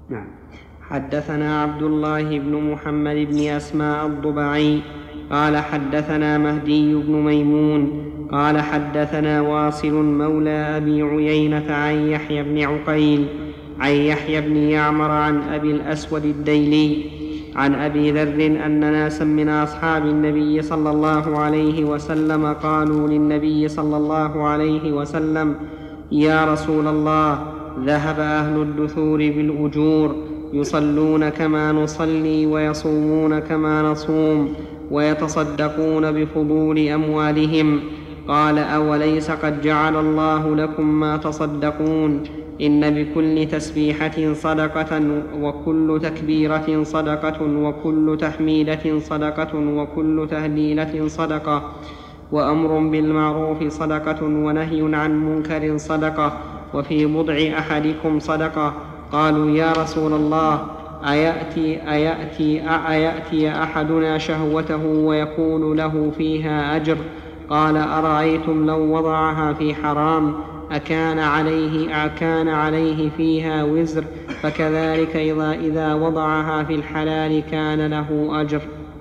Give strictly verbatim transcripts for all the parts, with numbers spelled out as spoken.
نعم. حدثنا عبد الله بن محمد بن أسماء الضبعي قال حدثنا مهدي بن ميمون قال حدثنا واصل مولى أبي عيينة عن يحيى بن عقيل عن يحيى بن يعمر عن أبي الأسود الديلي عن أبي ذر أن ناسا من أصحاب النبي صلى الله عليه وسلم قالوا للنبي صلى الله عليه وسلم: يا رسول الله، ذهب أهل الدثور بالأجور، يصلون كما نصلي ويصومون كما نصوم ويتصدقون بفضول أموالهم. قال: أوليس قد جعل الله لكم ما تصدقون؟ إن بكل تسبيحة صدقة، وكل تكبيرة صدقة، وكل تحميدة صدقة، وكل تهليلة صدقة، وأمر بالمعروف صدقة، ونهي عن منكر صدقة، وفي بضع أحدكم صدقة. قالوا: يا رسول الله، أيأتي, أيأتي, أيأتي أحدنا شهوته ويكون له فيها أجر؟ قال: أرأيتم لو وضعها في حرام أكان عليه, أكان عليه فيها وزر؟ فكذلك إذا, إذا وضعها في الحلال كان له أجر.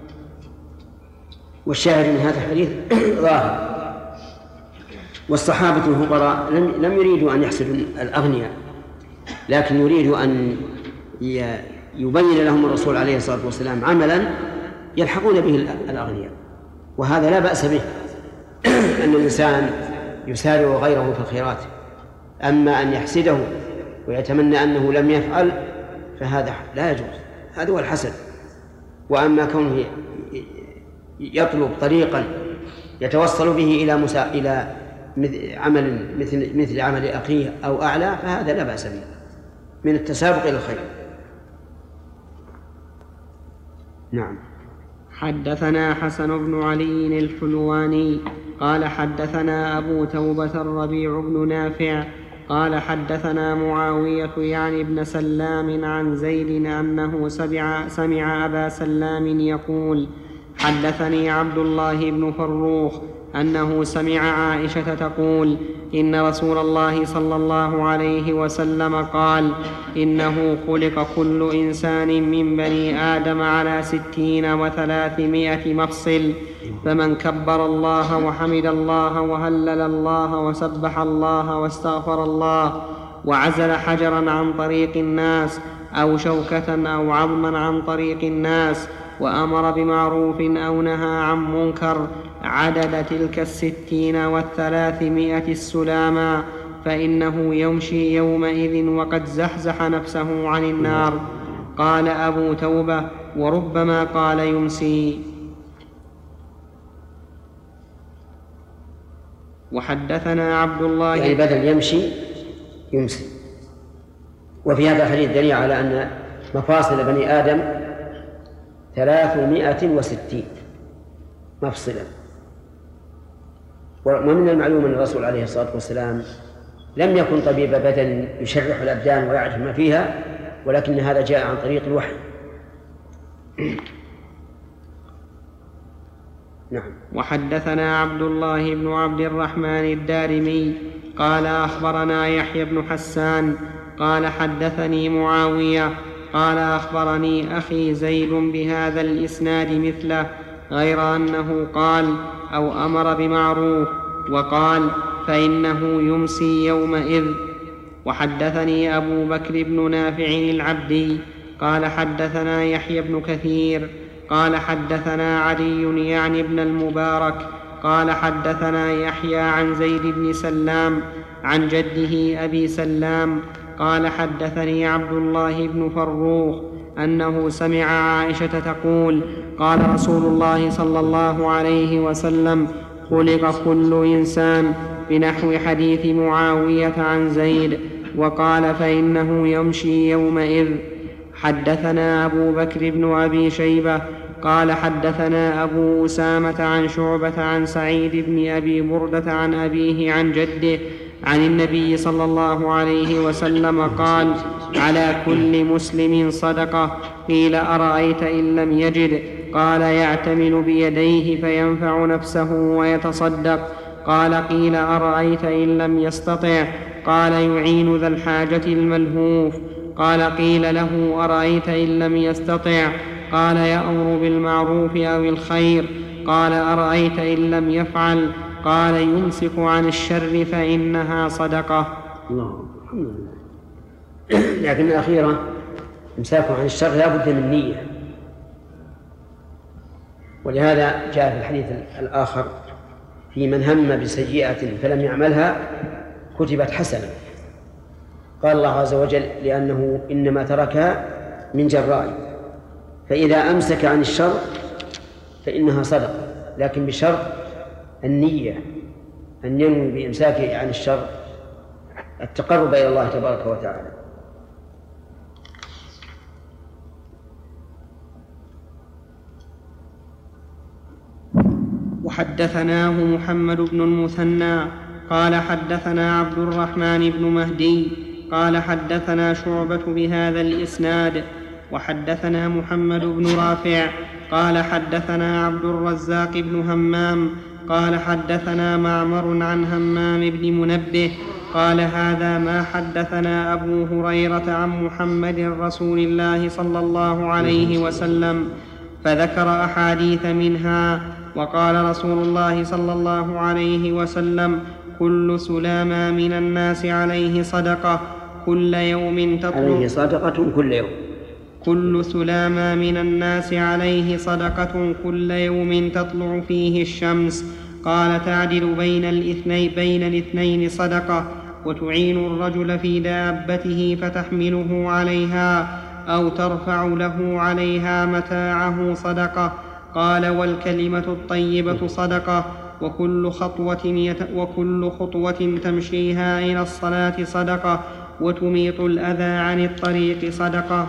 والشاهد من هذا الحديث ظاهر. والصحابة الفقراء لم يريدوا أن يحسدوا الأغنياء، لكن يريدوا أن يبين لهم الرسول عليه الصلاة والسلام عملا يلحقون به الأغنياء، وهذا لا بأس به، أن الإنسان يسارع غيره في الخيرات. أما أن يحسده ويتمنى أنه لم يفعل فهذا لا يجوز، هذا هو الحسد. وأما كونه يطلب طريقا يتوصل به إلى مسا... إلى عمل مثل مثل عمل أخيه أو أعلى فهذا لا بأس به، من التسابق إلى الخير. نعم. حدثنا حسن بن علي الحلواني قال حدثنا أبو توبة الربيع بن نافع قال حدثنا معاوية يعني ابن سلام عن زيد أنه سمع, سمع أبا سلام يقول: حدثني عبد الله بن فروخ أنه سمع عائشة تقول: إن رسول الله صلى الله عليه وسلم قال: إنه خلق كل إنسان من بني آدم على ستين وثلاثمائة مفصل، فمن كبر الله وحمد الله وهلل الله وسبح الله واستغفر الله وعزل حجرا عن طريق الناس أو شوكة أو عظما عن طريق الناس وأمر بمعروف أو نهى عن منكر عدد تلك الستين والثلاثمائة السلاما، فإنه يمشي يومئذ وقد زحزح نفسه عن النار. قال أبو توبة: وربما قال يمسي. وحدثنا عبد الله يعني بدل يمشي يمسي. وفي هذا الحديث دليل على أن مفاصل بني آدم ثلاثمائة وستين مفصلا. ومن المعلوم أن الرسول عليه الصلاة والسلام لم يكن طبيب بدن يشرح الأبدان ويعرف ما فيها، ولكن هذا جاء عن طريق الوحي. نعم. وحدثنا عبد الله بن عبد الرحمن الدارمي قال أخبرنا يحيى بن حسان قال حدثني معاوية قال أخبرني أخي زيد بهذا الإسناد مثله، غير أنه قال: أو أمر بمعروف، وقال: فإنه يمسي يومئذ. وحدثني أبو بكر بن نافع العبدي قال حدثنا يحيى بن كثير قال حدثنا علي يعني ابن المبارك قال حدثنا يحيى عن زيد بن سلام عن جده أبي سلام قال حدثني عبد الله بن فروخ أنه سمع عائشة تقول: قال رسول الله صلى الله عليه وسلم: خلق كل إنسان، بنحو حديث معاوية عن زيد. وقال: فإنه يمشي يومئذ. حدثنا أبو بكر بن أبي شيبة قال حدثنا أبو أسامة عن شعبة عن سعيد بن أبي بردة عن أبيه عن جده عن النبي صلى الله عليه وسلم قال: على كل مسلم صدقة. قيل: أرأيت إن لم يجد؟ قال: يعتمل بيديه فينفع نفسه ويتصدق. قال: قيل: أرأيت إن لم يستطع؟ قال: يعين ذا الحاجة الملهوف. قال قيل له أرأيت إن لم يستطع؟ قال يأمر بالمعروف أو الخير. قال أرأيت إن لم يفعل؟ قال يمسك عن الشر فإنها صدقة. الله الحمد لله. لكن الأخيرة إمساك عن الشر لا بد من نية، ولهذا جاء في الحديث الآخر في من هم بسيئة فلم يعملها كتبت حسنة. قال الله عز وجل لأنه إنما تركها من جراء، فإذا أمسك عن الشر فإنها صدقة، لكن بشرط النية، أن ينوي بإمساكه عن الشر التقرب إلى الله تبارك وتعالى. وحدثناه محمد بن المثنى قال حدثنا عبد الرحمن بن مهدي قال حدثنا شعبة بهذا الإسناد. وحدثنا محمد بن رافع قال حدثنا عبد الرزاق بن همام قال حدثنا معمر عن همام بن منبه قال هذا ما حدثنا أبو هريرة عن محمد رسول الله صلى الله عليه وسلم، فذكر أحاديث منها. وقال رسول الله صلى الله عليه وسلم كل سلامة من الناس عليه صدقة كل يوم تطلع عليه صدقة كل يوم كل سلامة من الناس عليه صدقة كل يوم تطلع فيه الشمس. قال تعدل بين الاثنين بين الاثنين صدقة، وتعين الرجل في دابته فتحمله عليها أو ترفع له عليها متاعه صدقة. قال والكلمة الطيبة صدقة، وكل خطوة, يت... وكل خطوة تمشيها إلى الصلاة صدقة، وتميط الأذى عن الطريق صدقة.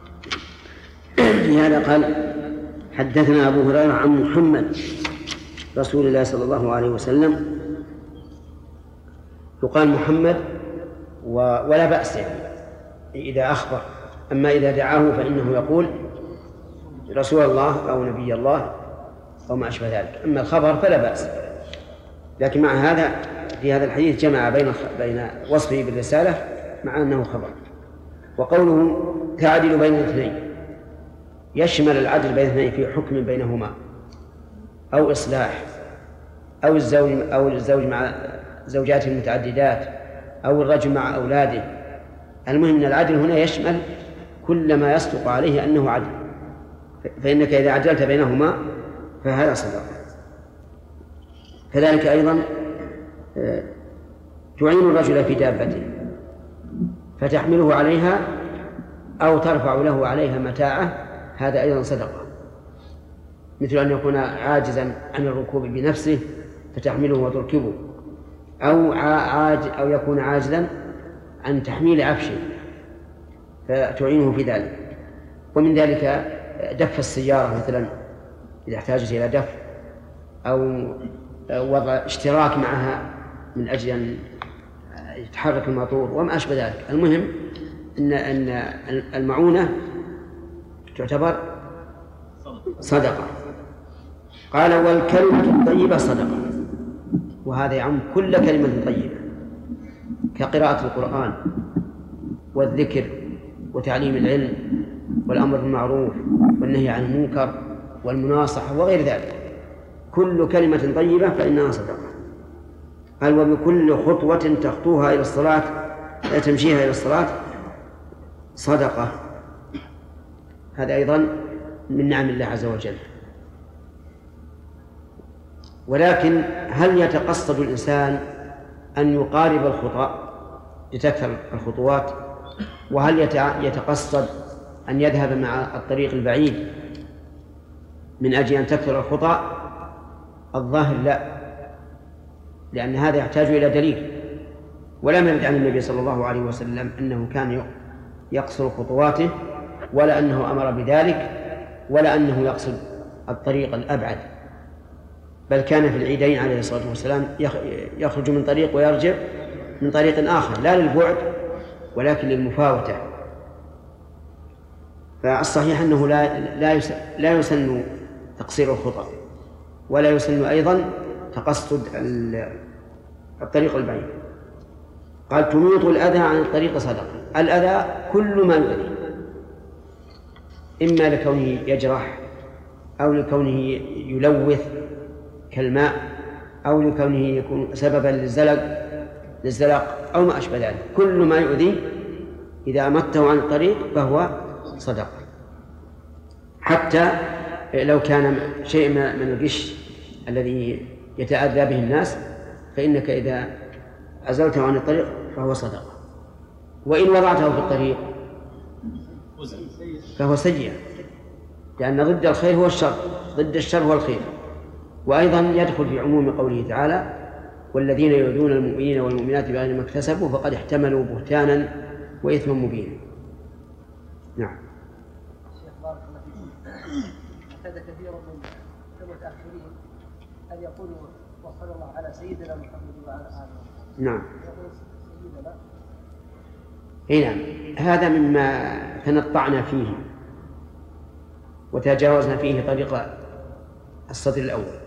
في هذا قال حدثنا أبو هريرة عن محمد رسول الله صلى الله عليه وسلم. يقال محمد ولا بأس يعني إذا أخبر، أما إذا دعاه فإنه يقول رسول الله أو نبي الله أو ما أشبه ذلك. أما الخبر فلا بأس، لكن مع هذا في هذا الحديث جمع بين بين وصفه بالرسالة مع أنه خبر. وقوله تعدل بين الاثنين يشمل العدل بين الاثنين في حكم بينهما أو إصلاح، أو الزوج أو الزوج مع زوجاته المتعددات، أو الرجل مع أولاده. المهم أن العدل هنا يشمل كل ما يصدق عليه أنه عدل، فإنك إذا عدلت بينهما فهذا صدق. كذلك أيضا تعين الرجل في دابته فتحمله عليها أو ترفع له عليها متاعه، هذا أيضا صدقة، مثل أن يكون عاجزا عن الركوب بنفسه فتحمله وتركبه، أو عاج أو يكون عاجزا عن تحميل عفشه فتعينه في ذلك. ومن ذلك دف السيارة مثلا إذا احتاجت إلى دف، أو وضع اشتراك معها من أجل أن يتحرك الموتور وما أشبه ذلك. المهم أن أن المعونة تعتبر صدقة. قال والكلمة الطيبة صدقة، وهذا يعم كل كلمة طيبة كقراءة القرآن والذكر وتعليم العلم والأمر بالمعروف والنهي عن المنكر والمناصحة وغير ذلك. كل كلمة طيبة فإنها صدقة. قال وبكل خطوة تخطوها إلى الصلاة تمشيها إلى الصلاة صدقة. هذا أيضا من نعم الله عز وجل. ولكن هل يتقصد الإنسان أن يقارب الخطأ لتكثر الخطوات، وهل يتقصد أن يذهب مع الطريق البعيد من أجل أن تكثر الخطأ؟ الظاهر لا، لأن هذا يحتاج إلى دليل، ولم يرد عن النبي صلى الله عليه وسلم أنه كان يقصر خطواته، ولا أنه أمر بذلك، ولا أنه يقصد الطريق الأبعد، بل كان في العيدين عليه الصلاة والسلام يخرج من طريق ويرجع من طريق آخر، لا للبعد ولكن للمفاوتة. فالصحيح أنه لا لا لا يسن تقصير الخطأ، ولا يسن أيضا تقصد الطريق البعيد. قال تميط الأذى عن الطريق صدقة. الأذى كل ما يؤذي، إما لكونه يجرح أو لكونه يلوث كالماء أو لكونه يكون سببا للزلق للزلق أو ما أشبه ذلك. كل ما يؤذي إذا أمته عن الطريق فهو صدقة، حتى لو كان شيء من الغش الذي يتأذى به الناس فإنك إذا أزلته عن الطريق فهو صدقة. وإن وضعته في الطريق فهو سيئة، لأن ضد الخير هو الشر، ضد الشر هو الخير. وأيضا يدخل في عموم قوله تعالى والذين يؤذون المؤمنين والمؤمنات بغير ما اكتسبوا فقد احتملوا بهتانا وإثما مبينا. نعم. الشيخ بارك الله فيكم، اعتاد كثير من المتأخرين أن يقولوا وصلى الله على سيدنا محمد وعلى آله. نعم. اي نعم، هذا مما تنطعنا فيه وتجاوزنا فيه طريق الصدر الأول.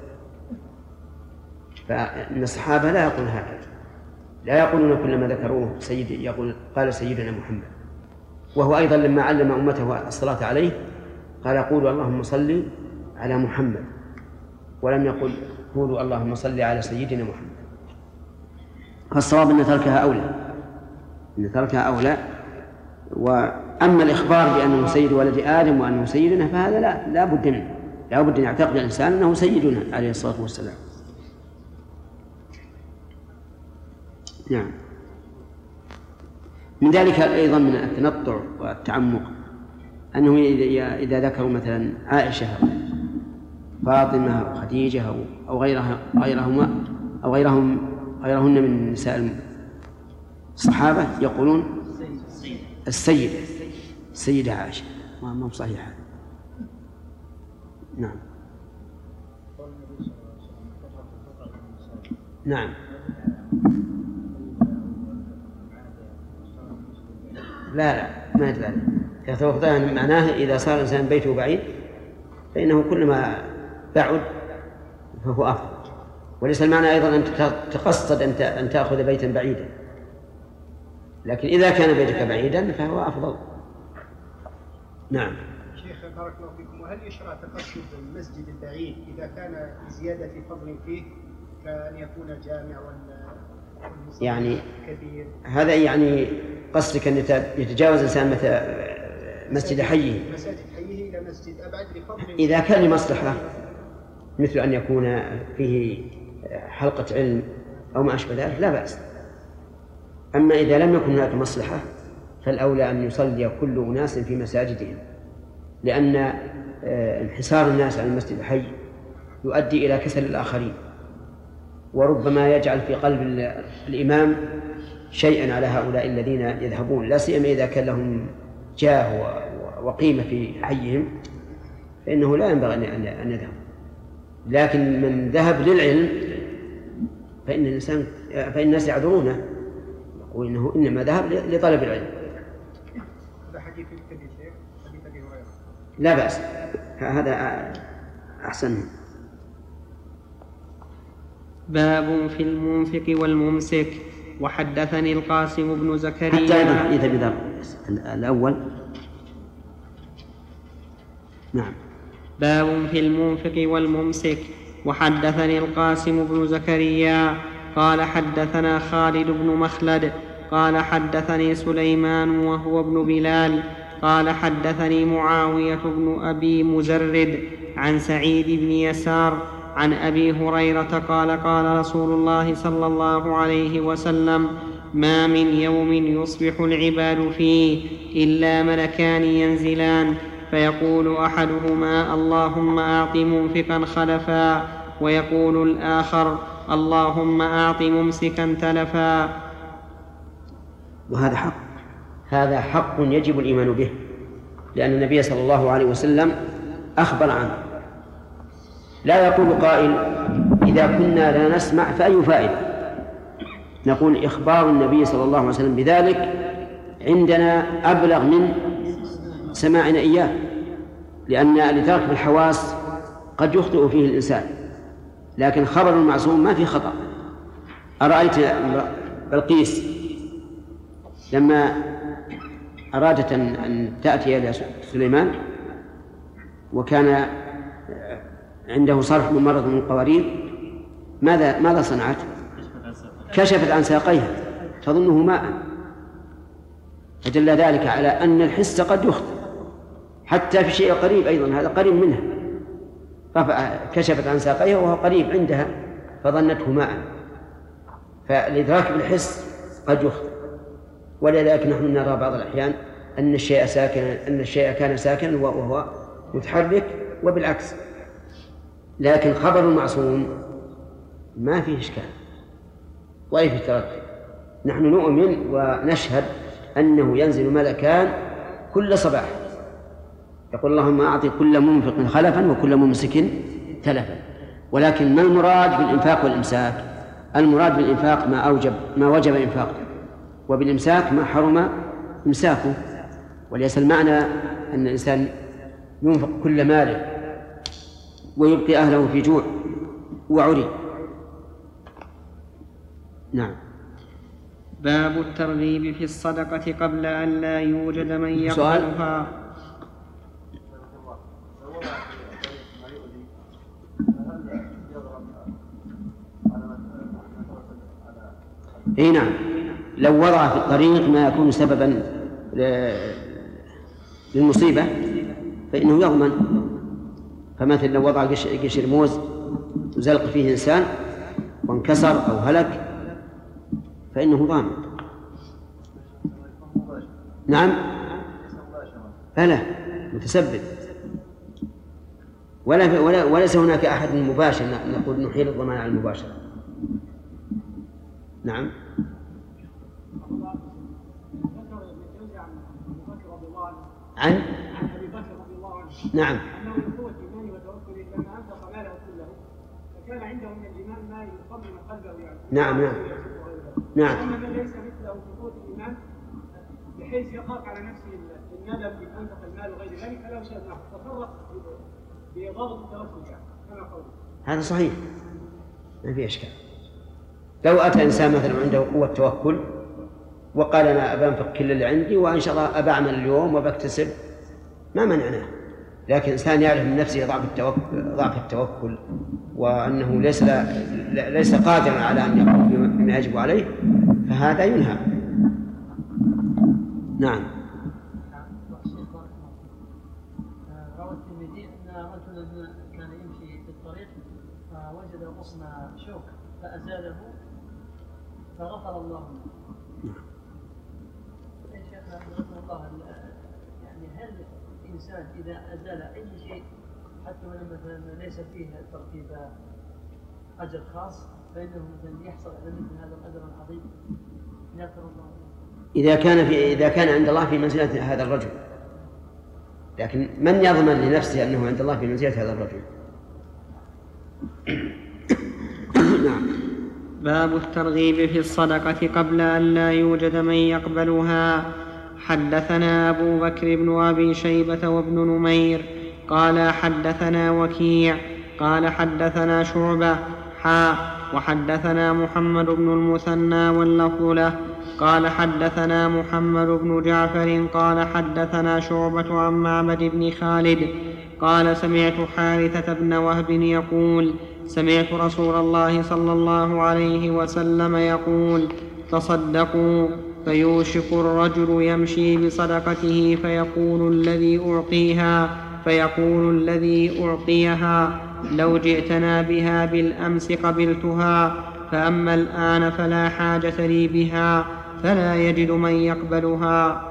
فإن الصحابة لا يقولون هكذا، لا يقولون كلما ذكروه سيد يقول قال سيدنا محمد. وهو أيضا لما علم أمته الصلاة عليه قال قولوا اللهم صل على محمد، ولم يقل قولوا اللهم صل على سيدنا محمد. فالصواب أن تركها أولى، أن تركها أولى. وأما الإخبار بأنه سيد ولد آدم وأنه سيدنا فهذا لا لا بد منه، لا بد أن يعتقد الإنسان أنه سيدنا عليه الصلاة والسلام. نعم. من ذلك أيضا من التنطع والتعمق أنه إذا ذكروا مثلا عائشة فاطمة أو خديجة أو غيرها غيرهما أو غيرهم غيرهن من نساء الصحابة يقولون السيدة السيدة عائشة، ما هو صحيح هذا. نعم. نعم. لا لا ما يدل يتوقفان معناه إذا صار الإنسان بيته بعيد فإنه كلما بعد فهو أفضل، وليس المعنى أيضا أن تقصد أن تأخذ بيتا بعيدا، لكن إذا كان بيتك بعيدا فهو أفضل. نعم. شيخ بارك الله فيكم، وهل يشرع تقصد المسجد البعيد إذا كان زيادة فضل فيه كأن يكون جامع ولا يعني كبير؟ هذا يعني قصدك أن يتجاوز الإنسان مثل مسجد حيه مسجد حيه إلى مسجد أبعد لفضل إذا كان لمصلحة، مثل أن يكون فيه حلقة علم أو ما أشبه ذلك لا بأس. أما إذا لم يكن هناك مصلحة فالأولى أن يصلي كل أناس في مساجدهم، لأن انحسار الناس عن المسجد الحي يؤدي إلى كسل الآخرين، وربما يجعل في قلب الإمام شيئا على هؤلاء الذين يذهبون، لا سيما إذا كان لهم جاه وقيمة في حيهم فإنه لا ينبغي أن يذهب. لكن من ذهب للعلم فإن الإنسان فإن الناس يعذرونه يقول إنه إنما ذهب لطلب العلم. هذا حديث الكبير شيخ، حديث أبي هريرة لا بأس، هذا أحسن. باب في المنفق والممسك. وحدثني القاسم بن زكريا حتى أيضا حديث أبي ذر الأول. نعم. باب في المنفق والممسك. وحدثني القاسم بن زكريا قال حدثنا خالد بن مخلد قال حدثني سليمان وهو ابن بلال قال حدثني معاوية بن أبي مزرد عن سعيد بن يسار عن أبي هريرة قال قال رسول الله صلى الله عليه وسلم ما من يوم يصبح العباد فيه إلا ملكان ينزلان فيقول أحدهما اللهم أعط منفقا خلفا ويقول الآخر اللهم أعط ممسكا تلفا. وهذا حق، هذا حق يجب الإيمان به، لأن النبي صلى الله عليه وسلم أخبر عنه. لا يقول قائل إذا كنا لا نسمع فأي فائدة؟ نقول إخبار النبي صلى الله عليه وسلم بذلك عندنا أبلغ من سماعنا إياه، لأن لترك الحواس قد يخطئ فيه الإنسان، لكن خبر المعصوم ما في خطأ. أرأيت بلقيس لما أرادت أن تأتي إلى سليمان وكان عنده صرح ممرض من القوارير، ماذا ماذا صنعت؟ كشفت عن ساقيها تظنه ماء، فدل ذلك على أن الحس قد يخطئ حتى في شيء قريب أيضا، هذا قريب منها، كشفت عن ساقيها وهو قريب عندها فظنته ماء، فالإدراك بالحس قد يخطئ. ولذلك نحن نرى بعض الأحيان أن الشيء ساكنا أن الشيء كان ساكنا وهو متحرك وبالعكس، لكن خبر المعصوم ما فيه إشكال ولا فيه تردد. نحن نؤمن ونشهد أنه ينزل ملكان كل صباح يقول اللهم أعطي كل منفق خلفا وكل ممسك تلفا. ولكن ما المراد بالإنفاق والإمساك؟ المراد بالإنفاق ما أوجب ما وجب إنفاقه، وبالإمساك ما حرم إمساكه. وليس المعنى أن الإنسان ينفق كل ماله ويبقي أهله في جوع وعري. نعم. باب الترغيب في الصدقة قبل أن لا يوجد من يقبلها. اي نعم، لو وضع في الطريق ما يكون سببا للمصيبة فإنه يضمن. فمثل لو وضع قشر موز وزلق فيه إنسان وانكسر أو هلك فإنه ضامن. نعم، فلا متسبب، ولا ولا وليس هناك أحد مباشر نقول نحيل الضمان على المباشرة. نعم. عن عن ابي بكر رضي الله عنه نعم انه من قوه ايمانه وتوكله لما انفق ماله كله فكان عنده من الايمان ما يطمئن قلبه يعني. نعم نعم نعم. اما من ليس مثله في قوه الايمان بحيث يخاف على نفسه الندم ان انفق المال وغير ذلك فلا شيء له، تفرق بضابط التوكل يعني كما قوله. هذا صحيح ما في اشكال. لو اتى انسان مثلا عنده قوه توكل وقال أنا أبنفق كل اللي عندي وإن شاء الله أبعمل اليوم وبكتسب ما منعناه، لكن إنسان يعرف من نفسه ضعف التوكل, ضعف التوكل وأنه ليس ليس قادرا على أن يقوم بما يجب عليه فهذا ينهى. نعم. روى الترمذي أن رجلا كان يمشي في الطريق فوجد غصن شوك فأزاله فغفر الله له. الله يعني هل الإنسان إذا أزال أي شيء حتى ولو مثلا ليس فيه ترتيب أجر خاص فإنه مثلا يحصل على مثل هذا الأجر العظيم يغفر الله إذا كان في إذا كان عند الله في منزلة هذا الرجل، لكن من يضمن لنفسه أنه عند الله في منزلة هذا الرجل؟ نعم. باب الترغيب في الصدقة قبل أن لا يوجد من يقبلها. حدثنا أبو بكر بن أبي شيبة وابن نمير قال حدثنا وكيع قال حدثنا شعبة حاء وحدثنا محمد بن المثنى واللفظ له قال حدثنا محمد بن جعفر قال حدثنا شعبة عن معبد بن خالد قال سمعت حارثة بن وهب يقول سمعت رسول الله صلى الله عليه وسلم يقول تصدقوا فيوشك الرجل يمشي بصدقته فيقول الذي أعطيها فيقول الذي أعطيها لو جئتنا بها بالأمس قبلتها فأما الآن فلا حاجة لي بها فلا يجد من يقبلها.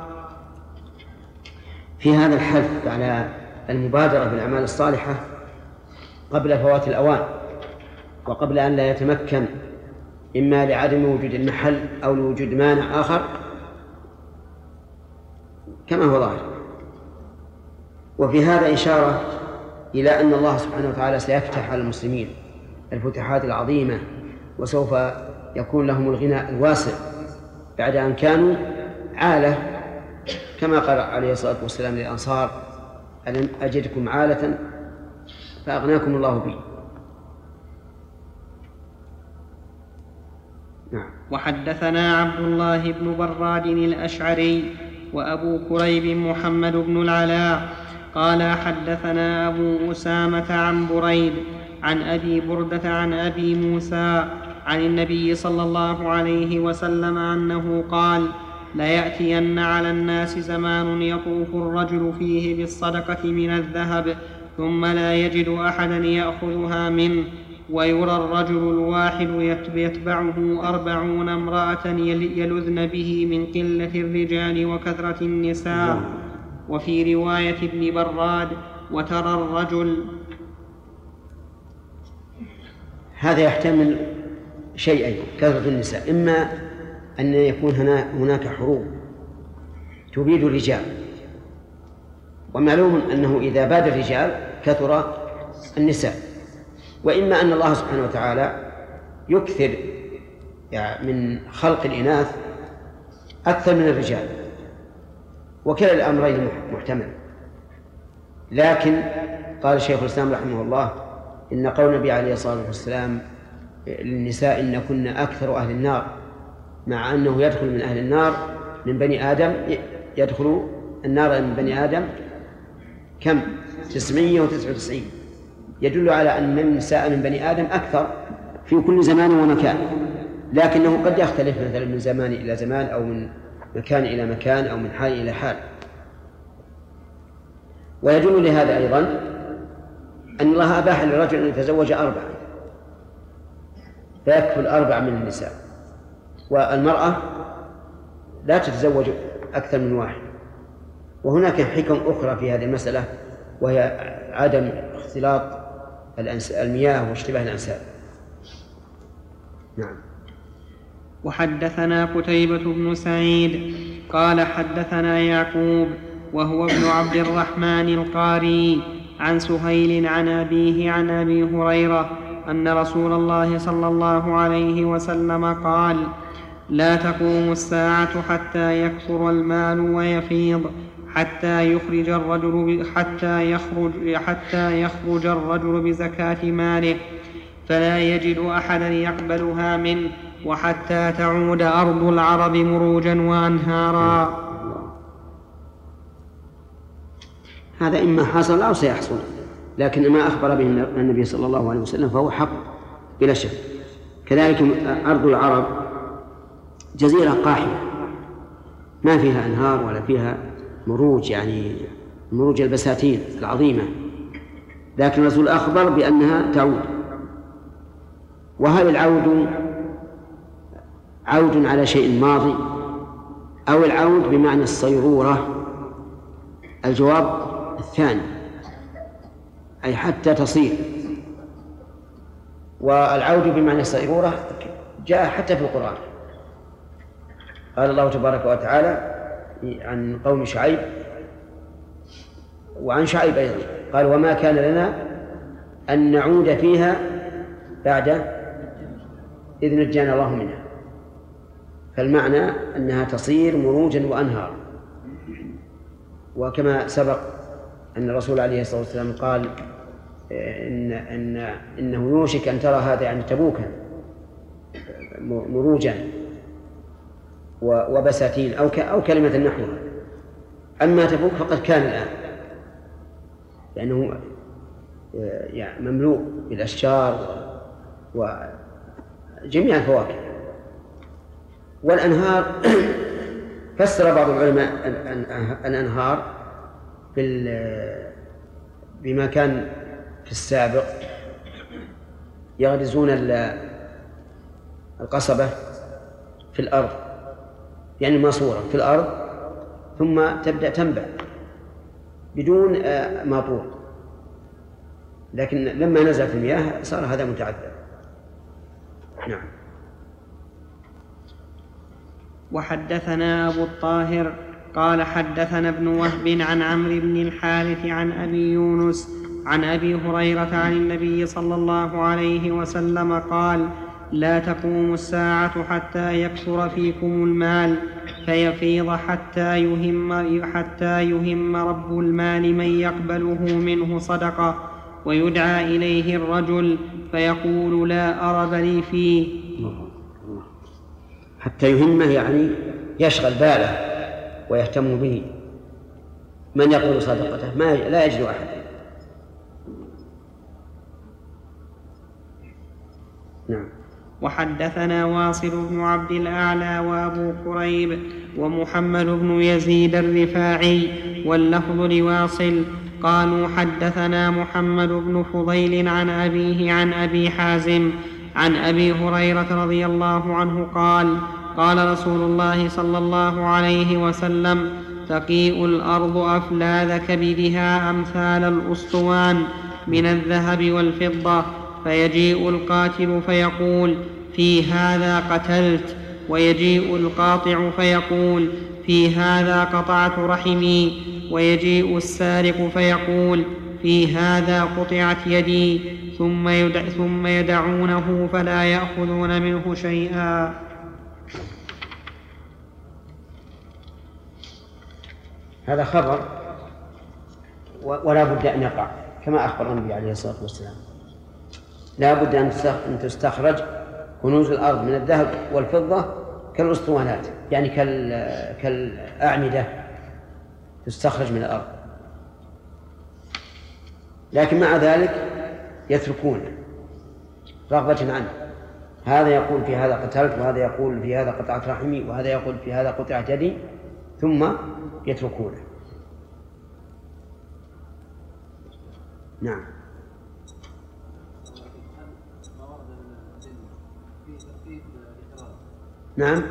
في هذا الحث على المبادرة بالأعمال الصالحة قبل فوات الأوان وقبل أن لا يتمكن إما لعدم وجود المحل أو لوجود مانع آخر كما هو ظاهر. وفي هذا إشارة إلى أن الله سبحانه وتعالى سيفتح على المسلمين الفتوحات العظيمة وسوف يكون لهم الغنى الواسع بعد أن كانوا عالة كما قال عليه الصلاة والسلام للأنصار ألم أجدكم عالة فأغناكم الله بي. نعم. وحدثنا عبد الله بن براد الأشعري وأبو كريب محمد بن العلاء قال حدثنا أبو أسامة عن بريد عن أبي بردة عن أبي موسى عن النبي صلى الله عليه وسلم أنه قال: ليأتين على الناس زمان يطوف الرجل فيه بالصدقة من الذهب ثم لا يجد أحدا يأخذها منه، ويرى الرجل الواحد يتبعه أربعون امرأة يلذن به من قلة الرجال وكثرة النساء. وفي رواية ابن براد: وترى الرجل. هذا يحتمل شيئين: كثرة النساء، إما أن يكون هناك حروب تبيد الرجال، ومعلوم أنه إذا باد الرجال كثر النساء، وإما أن الله سبحانه وتعالى يكثر يعني من خلق الإناث أكثر من الرجال، وكلا الأمرين محتمل. لكن قال شيخ الإسلام رحمه الله: إن قول النبي عليه الصلاة والسلام للنساء إن كن أكثر أهل النار، مع أنه يدخل من أهل النار من بني آدم، يدخل النار من بني آدم كم؟ تسعمائة وتسعة وتسعين، يدل على أن النساء من بني آدم أكثر في كل زمان ومكان، لكنه قد يختلف مثلا من زمان إلى زمان، أو من مكان إلى مكان، أو من حال إلى حال. ويدل لهذا أيضا أن الله أباح للرجل أن يتزوج أربعة، فيكفل أربعة من النساء، والمرأة لا تتزوج أكثر من واحد. وهناك حكم أخرى في هذه المسألة، وهي عدم اختلاط المياه واشتباه الأنساب. نعم. وحدثنا قتيبة بن سعيد قال حدثنا يعقوب وهو ابن عبد الرحمن القاري عن سهيل عن أبيه عن أبي هريرة أن رسول الله صلى الله عليه وسلم قال: لا تقوم الساعة حتى يكثر المال ويفيض، حتى يخرج الرجل حتى يخرج حتى يخرج الرجل بزكاة ماله فلا يجد أحدا يقبلها منه، وحتى تعود أرض العرب مروجا وأنهارا. هذا إما حصل أو سيحصل، لكن ما أخبر به النبي صلى الله عليه وسلم فهو حق بلا شك. كذلك أرض العرب جزيرة قاحلة ما فيها أنهار ولا فيها مروج، يعني مروج البساتين العظيمة، لكن الرسول أخبر بأنها تعود. وهل العود عود على شيء ماضي أو العود بمعنى الصيرورة؟ الجواب الثاني، أي حتى تصير. والعود بمعنى الصيرورة جاء حتى في القرآن، قال الله تبارك وتعالى عن قوم شعيب وعن شعيب أيضا، قال: وما كان لنا أن نعود فيها بعد إذ نجانا الله منها. فالمعنى أنها تصير مروجا وأنهار. وكما سبق أن الرسول عليه الصلاة والسلام قال إن إن إنه يوشك أن ترى هذا يعني تبوكا مروجا وبساتين أو أو كلمة نحوها. أما تبوك فقد كان الآن، لأنه يعني مملوء بالأشجار وجميع الفواكه والأنهار. فسر بعض العلماء الأنهار بما كان في السابق يغرزون القصبة في الأرض، يعني ماسورة في الأرض، ثم تبدأ تنبع بدون ماطور، لكن لما نزل في المياه صار هذا متعذر. نعم. وحدثنا أبو الطاهر قال حدثنا ابن وهب عن عمرو بن الحارث عن أبي يونس عن أبي هريرة عن النبي صلى الله عليه وسلم قال: لا تقوم الساعة حتى يكثر فيكم المال فيفيض حتى يهم, حتى يهم رب المال من يقبله منه صدقة، ويدعى إليه الرجل فيقول: لا أرب لي فيه. حتى يهمه يعني يشغل باله ويهتم به. من يقول صدقته ما لا يجد أحد. نعم. وحدثنا واصل بن عبد الأعلى وأبو كريب ومحمد بن يزيد الرفاعي واللفظ لواصل قالوا حدثنا محمد بن فضيل عن أبيه عن أبي حازم عن أبي هريرة رضي الله عنه قال قال رسول الله صلى الله عليه وسلم تقيء الأرض أفلاذ كبدها أمثال الأسطوان من الذهب والفضة، فيجيء القاتل فيقول في هذا قتلت، ويجيء القاطع فيقول في هذا قطعت رحمي، ويجيء السارق فيقول في هذا قطعت يدي، ثم, يدع ثم يدعونه فلا يأخذون منه شيئا. هذا خبر ولا بد أن يقع كما أخبر النبي عليه الصلاة والسلام. لا بد أن تستخرج كنوز الأرض من الذهب والفضة كالأسطوانات، يعني كالأعمدة تستخرج من الأرض، لكن مع ذلك يتركون رغبة عنه. هذا يقول في هذا قتلت، وهذا يقول في هذا قطعت رحمي، وهذا يقول في هذا قطعت يدي، ثم يتركونه. نعم. نعم.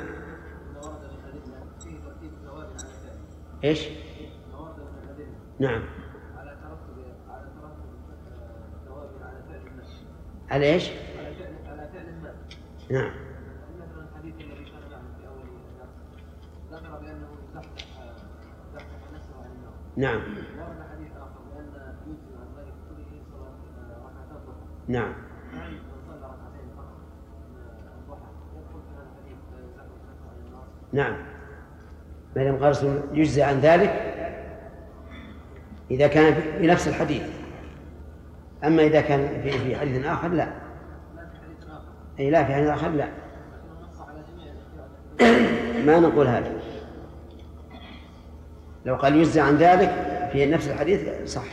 ايش؟ نعم. على ايش؟ على فعل المال. نعم. مثلا الحديث الذي كان معنا في اول ذكر بانه زحزح زحزح نفسه عن النار. نعم. ورد حديث اخر بان يجزي عن ذلك كله صلاه ركعتي الضحى. نعم. يعني من صلى ركعتين فقط الضحى يدخل في هذا الحديث زحزح نفسه عن النار. نعم. ما دام قال يجزي عن ذلك إذا كان في نفس الحديث، أما إذا كان في في حديث آخر لا. أي لا، في حديث آخر لا. ما نقول هذا. لو قال يجزي عن ذلك في نفس الحديث صح.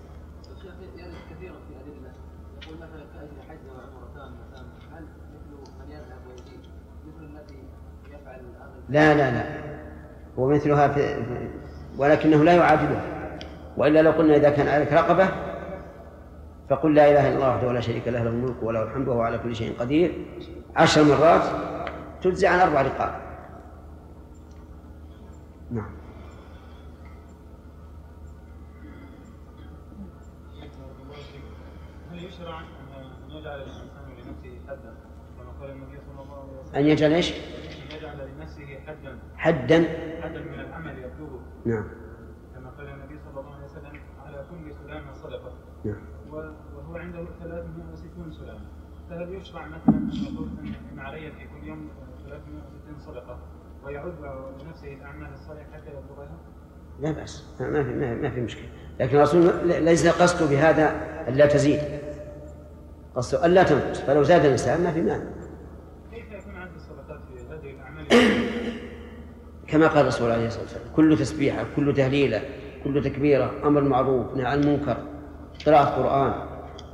لا لا لا، هو مثلها في ولكنه لا يعادلها. وإلا لو قلنا إذا كان عليك رقبة فقل لا إله إلا الله وحده لا شريك له له الملك وله الحمد وهو على كل شيء قدير عشر مرات تجزي عن أربع رقاب. نعم. هل يشرع أن يجعل الإنسان لنفسه حدا كما قال النبي صلى الله عليه وسلم؟ أن يجعل إيش؟ أن يجعل لنفسه حدا حدا حدا من العمل يبلغه. نعم. كما قال النبي صلى الله عليه وسلم على كل سلامة صدقة. نعم. وهو عنده ثلاثمائة وستون سلامة، فهل يشرع مثلا أن يقول أن علي في كل يوم ثلاثمائة وستين صدقة ويعود لنفسه الأعمال الصالحة حتى يبلغها؟ لا بأس، ما في ما في مشكلة، لكن الرسول ليس قصده بهذا ألا تزيد، قصده ألا تنقص، فلو زاد الإنسان ما في مانع. كيف يكون عند الصدقات في هذه الأعمال؟ كما قال الرسول عليه الصلاة والسلام كل تسبيحة، كل تهليلة، كل تكبيرة، أمر معروف، نهي عن المنكر، قراءة قرآن.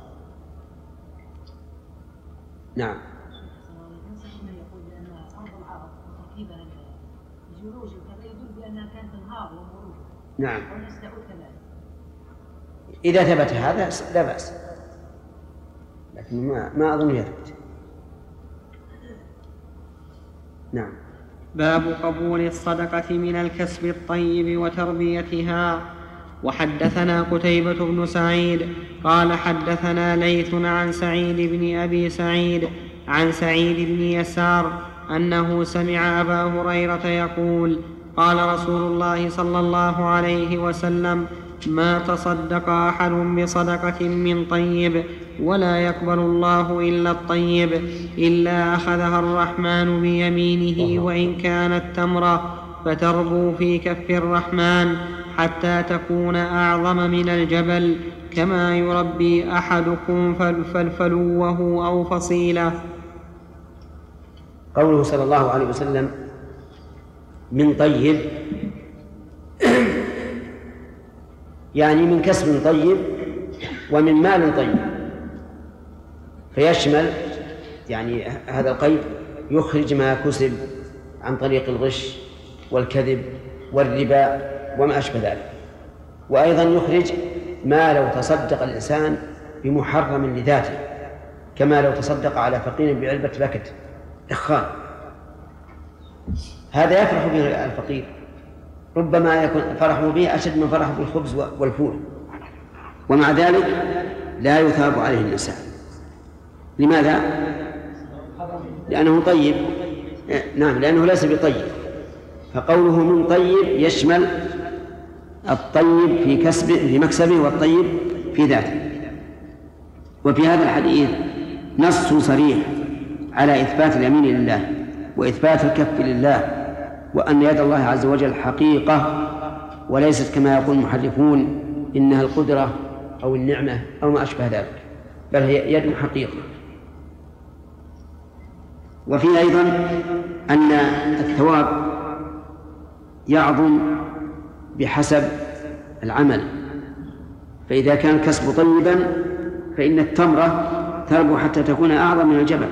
نعم. يقول بأن أرض العرب وتركيبها الجروج وكذا يدل بأنها كانت انهار ومروج. نعم. ونستعود كذلك. إذا ثبت هذا لا بأس، لكن ما ما أظن يثبت. نعم. باب قبول الصدقة من الكسب الطيب وتربيتها. وحدثنا قتيبة بن سعيد قال حدثنا ليث عن سعيد بن أبي سعيد عن سعيد بن يسار أنه سمع أبا هريرة يقول قال رسول الله صلى الله عليه وسلم ما تصدق أحد بصدقة من طيب ولا يقبل الله إلا الطيب إلا أخذها الرحمن بيمينه وإن كانت تمرة فتربو في كف الرحمن حتى تكون أعظم من الجبل كما يربي أحدكم فلفلوه أو فصيلة. قوله صلى الله عليه وسلم من طيب يعني من كسب طيب ومن مال طيب، فيشمل يعني هذا القيد يخرج ما كسب عن طريق الغش والكذب والربا وما أشبه ذلك، وأيضا يخرج ما لو تصدق الإنسان بمحرم لذاته، كما لو تصدق على فقير بعلبة بكت إخاء، هذا يفرح به الفقير، ربما يكون فرحه به أشد من فرحه بالخبز والفول، ومع ذلك لا يثاب عليه الإنسان. لماذا؟ لأنه طيب، نعم لأنه ليس بطيب. فقوله من طيب يشمل الطيب في كسبه في مكسبه والطيب في ذاته. وفي هذا الحديث نص صريح على إثبات اليمين لله وإثبات الكف لله، وأن يد الله عز وجل حقيقة وليست كما يقول المحرفون إنها القدرة أو النعمة أو ما أشبه ذلك، بل هي يد حقيقة. وفي أيضا أن الثواب يعظم بحسب العمل، فإذا كان الكسب طيبا فإن التمرة تربو حتى تكون أعظم من الجبل.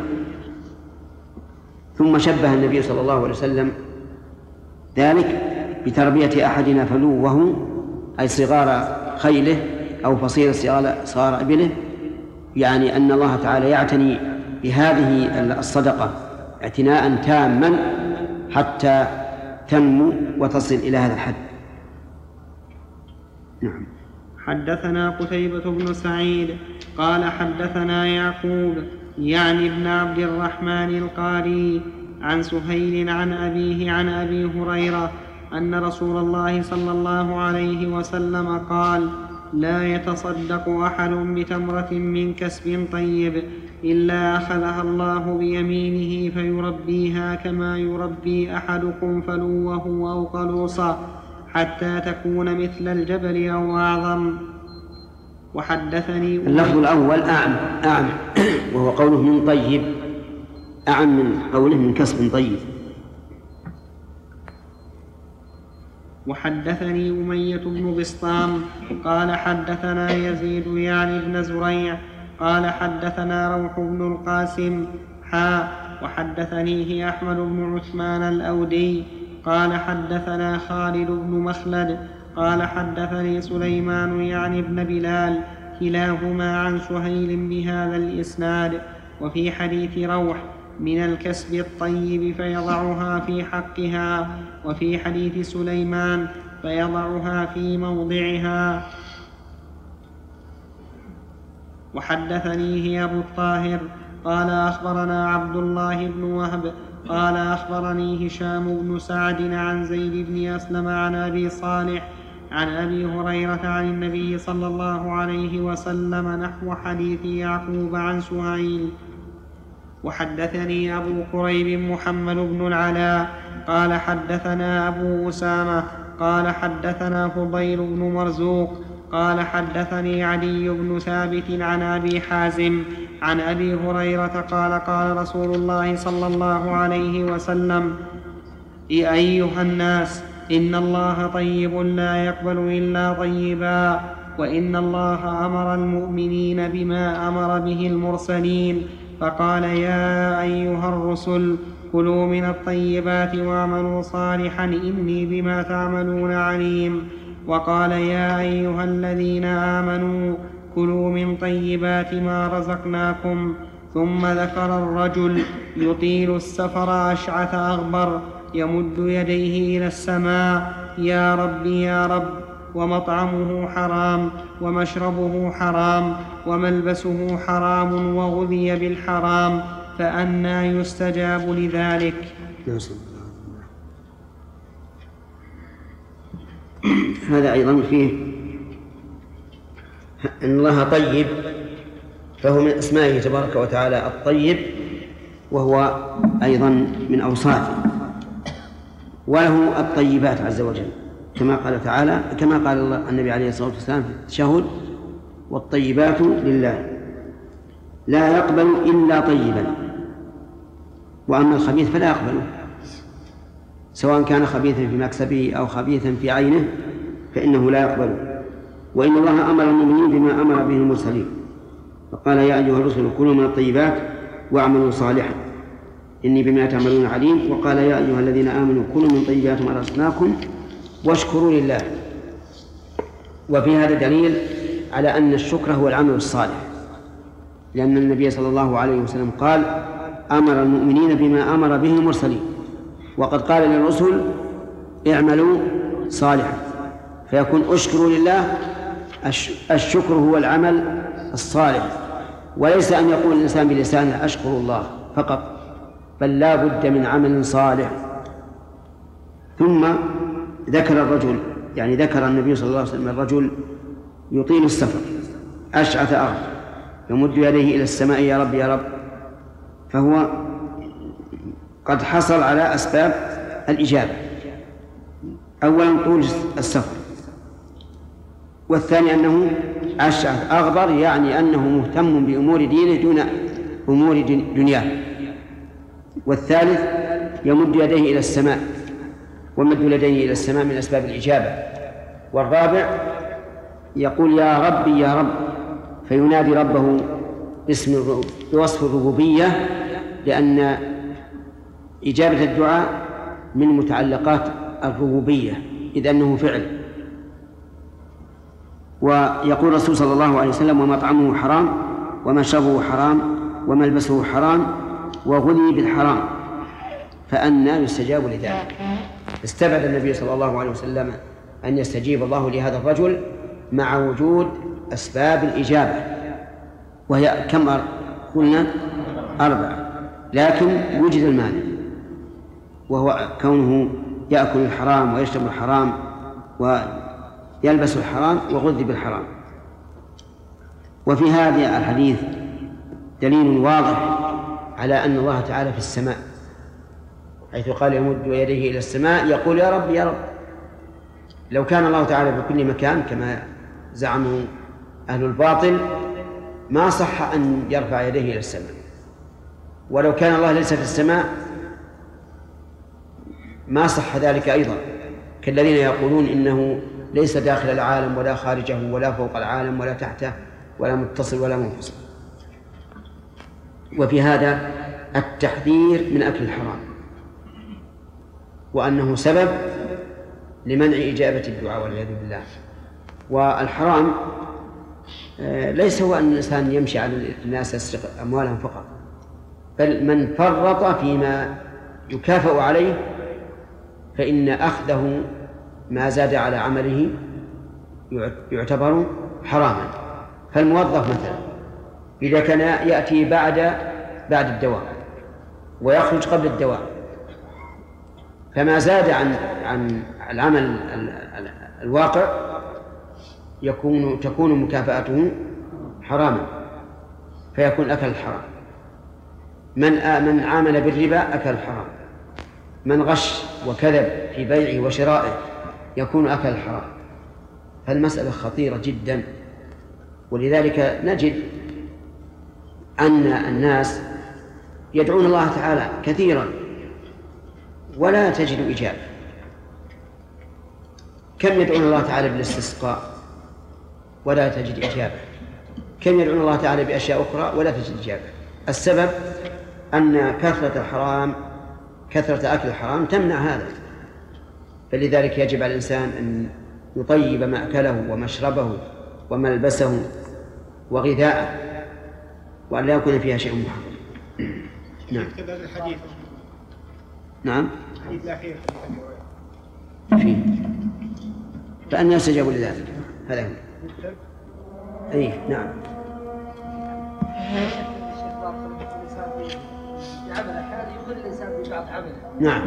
ثم شبه النبي صلى الله عليه وسلم ذلك بتربية أحدنا فلوه أي صغار خيله أو فصيل صغار إبله، يعني أن الله تعالى يعتني بهذه الصدقة اعتناء تاما حتى تنمو وتصل إلى هذا الحد. نعم. حدثنا قتيبة بن سعيد قال حدثنا يعقوب يعني ابن عبد الرحمن القاري عن سهيل عن أبيه عن أبي هريرة أن رسول الله صلى الله عليه وسلم قال: لا يتصدق أحد بتمرة من كسب طيب إلا أخذها الله بيمينه فيربيها كما يربي أحدكم فلوه أو قلوصه حتى تكون مثل الجبل أو أعظم. وحدثني اللفظ الأول أعم أعم وهو قوله من طيب أعم من قوله من كسب طيب. وحدثني أمية بن بسطام قال حدثنا يزيد يعني بن زريع قال حدثنا روح بن القاسم حا وحدثنيه أحمد بن عثمان الأودي قال حدثنا خالد بن مخلد قال حدثني سليمان يعني بن بلال كلاهما عن سهيل بهذا الإسناد. وفي حديث روح من الكسب الطيب فيضعها في حقها، وفي حديث سليمان فيضعها في موضعها. وحدثنيه أبو الطاهر قال أخبرنا عبد الله بن وهب قال أخبرني هشام بن سعد عن زيد بن أسلم عن أبي صالح عن أبي هريرة عن النبي صلى الله عليه وسلم نحو حديث يعقوب عن سهيل. وحدثني أبو كريب محمد بن العلاء قال حدثنا أبو أسامة قال حدثنا فضيل بن مرزوق قال حدثني علي بن ثابت عن أبي حازم عن أبي هريرة قال قال رسول الله صلى الله عليه وسلم: أيها الناس، إن الله طيب لا يقبل إلا طيبا، وإن الله أمر المؤمنين بما أمر به المرسلين، فقال: يا أيها الرسل كلوا من الطيبات واعملوا صالحا إني بما تعملون عليم. وقال: يا أيها الذين آمنوا كلوا من طيبات ما رزقناكم. ثم ذكر الرجل يطيل السفر أشعث أغبر يمد يديه إلى السماء: يا رب يا رب، ومطعمه حرام ومشربه حرام وملبسه حرام وغذي بالحرام، فأنى يستجاب لذلك؟ هذا أيضا فيه أن الله طيب، فهو من أسمائه تبارك وتعالى الطيب، وهو أيضا من أوصافه، وله الطيبات عز وجل كما قال تعالى كما قال الله النبي عليه الصلاة والسلام في التشهد: والطيبات لله لا يقبل إلا طيبا. وأما الخبيث فلا يقبله، سواء كان خبيثا في مكسبه أو خبيثا في عينه فإنه لا يقبله. وإن الله أمر المؤمنين بما أمر به المرسلين، فقال يا أيها الرسل كلوا من الطيبات واعملوا صالحا إني بما تعملون عليم. وقال يا أيها الذين آمنوا كلوا من طيبات ما رزقناكم واشكروا لله. وفي هذا دليل على أن الشكر هو العمل الصالح، لأن النبي صلى الله عليه وسلم قال أمر المؤمنين بما أمر به المرسلين، وقد قال للرسل اعملوا صالحا، فيكون اشكروا لله. الشكر هو العمل الصالح، وليس أن يقول الإنسان بلسانه أشكر الله فقط، بل لا بد من عمل صالح. ثم ذكر الرجل، يعني ذكر النبي صلى الله عليه وسلم الرجل يطيل السفر أشعث أغبر يمد يديه إلى السماء يا رب يا رب، فهو قد حصل على أسباب الإجابة. أولا طول السفر، والثاني أنه أشعث أغبر، يعني أنه مهتم بأمور دينه دون أمور دنياه. والثالث يمد يديه إلى السماء، ومد يديه إلى السماء من أسباب الإجابة. والرابع يقول يا ربي يا رب، فينادي ربه باسم بوصف الربوبية، لأن إجابة الدعاء من متعلقات الربوبية إذ أنه فعل. ويقول الرسول صلى الله عليه وسلم ومطعمه حرام ومشربه حرام وملبسه حرام وغني بالحرام فأنى يستجاب لذلك. استبعد النبي صلى الله عليه وسلم أن يستجيب الله لهذا الرجل مع وجود أسباب الإجابة، وهي كم قلنا أربعة، لكن وجد المانع وهو كونه يأكل الحرام ويشرب الحرام ويلبس الحرام وغذي بالحرام. وفي هذا الحديث دليل واضح على أن الله تعالى في السماء، حيث قال يمد يديه إلى السماء يقول يا رب يا رب. لو كان الله تعالى في كل مكان كما زعموا أهل الباطل ما صح أن يرفع يديه إلى السماء، ولو كان الله ليس في السماء ما صح ذلك أيضا، كالذين يقولون إنه ليس داخل العالم ولا خارجه ولا فوق العالم ولا تحته ولا متصل ولا منفصل. وفي هذا التحذير من أكل الحرام، وأنه سبب لمنع إجابة الدعاء والعياذ بالله. والحرام ليس هو أن الإنسان يمشي على الناس يسرق أموالهم فقط، بل من فرط فيما يكافئ عليه فإن أخذه ما زاد على عمله يعتبر حراما. فالموظف مثلا إذا كان يأتي بعد بعد الدوام ويخرج قبل الدوام، فما زاد عن عن العمل الواقع يكون تكون مكافأته حراما، فيكون أكل الحرام. من من عامل بالربا أكل الحرام، من غش وكذب في بيعه وشرائه يكون أكل الحرام. فالمسألة خطيرة جدا، ولذلك نجد أن الناس يدعون الله تعالى كثيرا ولا تجد إجابة. كم يدعون الله تعالى بالاستسقاء ولا تجد إجابة، كم يدعون الله تعالى بأشياء أخرى ولا تجد إجابة. السبب أن كثرة الحرام كثرة أكل الحرام تمنع هذا. فلذلك يجب على الإنسان أن يطيب مأكله ومشربه وملبسه وغذاءه، وأن لا يكون فيها شيء محرم. نعم. كذا الحديث. نعم. الحديث الأخير فيه فأن يستجاب لذلك. هذا هو. أي نعم. نعم.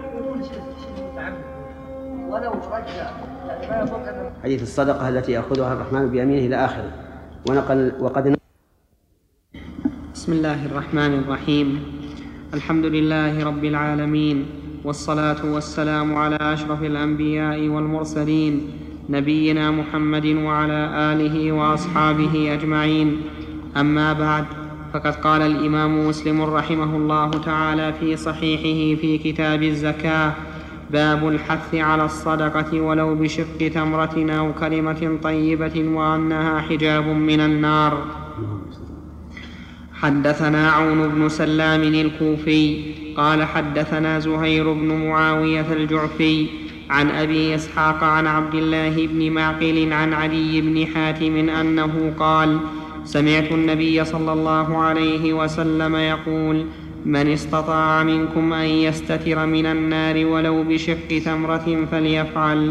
حديث الصدقة التي يأخذها الرحمن بيمينه إلى آخره. ونقل وقد بسم الله الرحمن الرحيم. الحمد لله رب العالمين، والصلاة والسلام على أشرف الأنبياء والمرسلين نبينا محمد وعلى آله وأصحابه أجمعين. أما بعد، فقد قال الإمام مسلم رحمه الله تعالى في صحيحه في كتاب الزكاة: باب الحث على الصدقة ولو بشق تمرة أو كلمة طيبة وأنها حجاب من النار. حدثنا عون بن سلام الكوفي قال حدثنا زهير بن معاوية الجعفي عن أبي إسحاق عن عبد الله بن معقل عن علي بن حاتم أنه قال: سمعت النبي صلى الله عليه وسلم يقول: من استطاع منكم أن يستتر من النار ولو بشق تمرة فليفعل.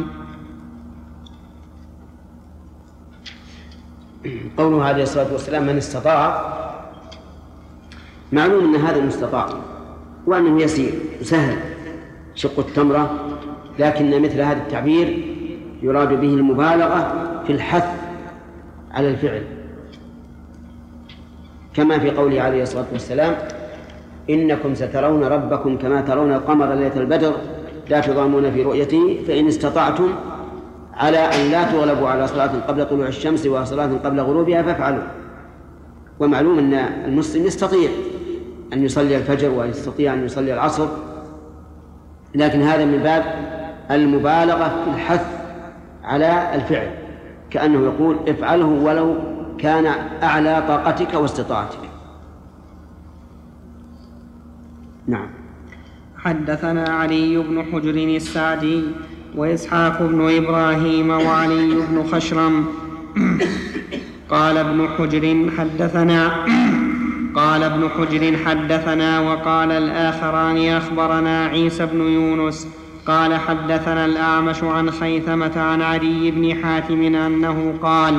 قوله عليه الصلاة والسلام من استطاع، معلوم أن هذا المستطاع وأنه يسير سهل شق التمرة، لكن مثل هذا التعبير يراد به المبالغة في الحث على الفعل، كما في قوله عليه الصلاة والسلام: إنكم سترون ربكم كما ترون القمر ليلة البدر لا تضامون في رؤيته فإن استطعتم على أن لا تغلبوا على صلاة قبل طلوع الشمس وصلاة قبل غروبها فافعلوا. ومعلوم أن المسلم يستطيع أن يصلي الفجر ويستطيع أن يصلي العصر، لكن هذا من باب المبالغة في الحث على الفعل، كأنه يقول: افعله ولو كان أعلى طاقتك واستطاعتك. نعم. حدثنا علي بن حجر السعدي وإسحاق بن إبراهيم وعلي بن خشرم قال ابن حجر حدثنا قال ابن حجر حدثنا وقال الآخران أخبرنا عيسى بن يونس قال حدثنا الأعمش عن خيثمة عن علي بن حاتم أنه قال: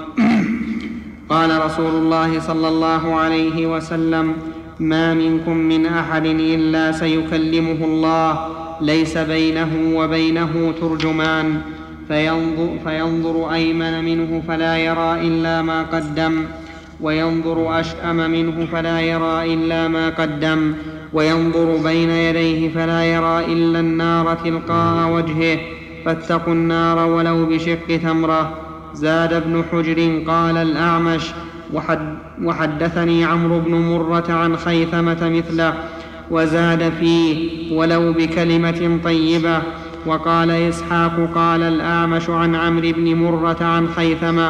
قال رسول الله صلى الله عليه وسلم: ما منكم من أحد إلا سيكلمه الله ليس بينه وبينه ترجمان، فينظر, فينظر أيمن منه فلا يرى إلا ما قدم، وينظر أشأم منه فلا يرى إلا ما قدم، وينظر بين يديه فلا يرى إلا النار تلقاء وجهه، فاتقوا النار ولو بشق تمرة. زاد ابن حجر قال الأعمش: وحد وحدثني عمرو بن مرة عن خيثمة مثله، وزاد فيه: ولو بكلمة طيبة. وقال إسحاق قال الأعمش عن عمرو بن مرة عن خيثمة.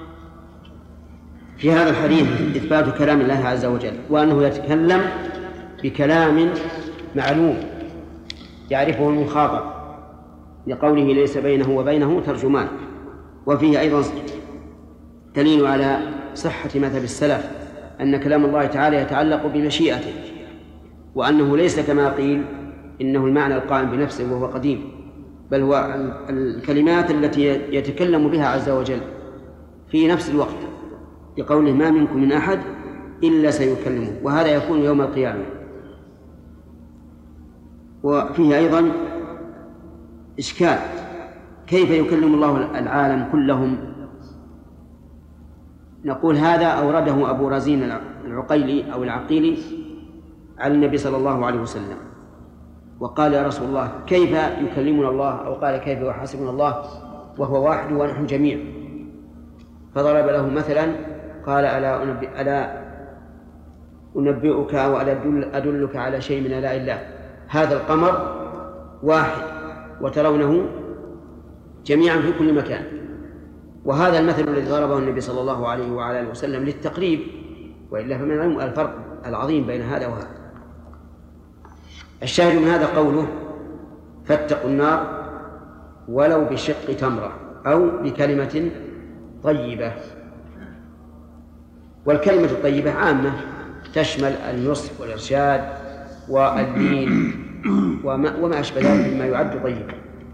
في هذا الحديث إثبات كلام الله عز وجل، وأنه يتكلم بكلام معلوم يعرفه المخاطب، لقوله ليس بينه وبينه ترجمان. وفيه أيضا دليل على صحة مذهب السلف أن كلام الله تعالى يتعلق بمشيئته، وأنه ليس كما قيل إنه المعنى القائم بنفسه وهو قديم، بل هو الكلمات التي يتكلم بها عز وجل في نفس الوقت، لقوله: ما منكم من أحد إلا سيكلمه، وهذا يكون يوم القيامة. وفيه أيضا إشكال: كيف يكلم الله العالم كلهم؟ نقول هذا أورده أبو رزين العقيلي أو العقيلي على النبي صلى الله عليه وسلم، وقال: يا رسول الله كيف يكلمنا الله؟ أو قال: كيف يحاسبنا الله وهو واحد ونحن جميع؟ فضرب له مثلا قال: ألا أنبئ ألا أنبئك وألا أدلك على شيء من آلاء الله؟ هذا القمر واحد وترونه جميعا في كل مكان. وهذا المثل الذي ضربه النبي صلى الله عليه وعلى آله وسلم للتقريب، وإلا فمن العلم الفرق العظيم بين هذا وهذا. الشاهد من هذا قوله: فاتقوا النار ولو بشق تمرة أو بكلمة طيبة. والكلمة الطيبة عامة تشمل النصح والإرشاد والدين وما, وما أشبه ذلك مما يعد طيبا.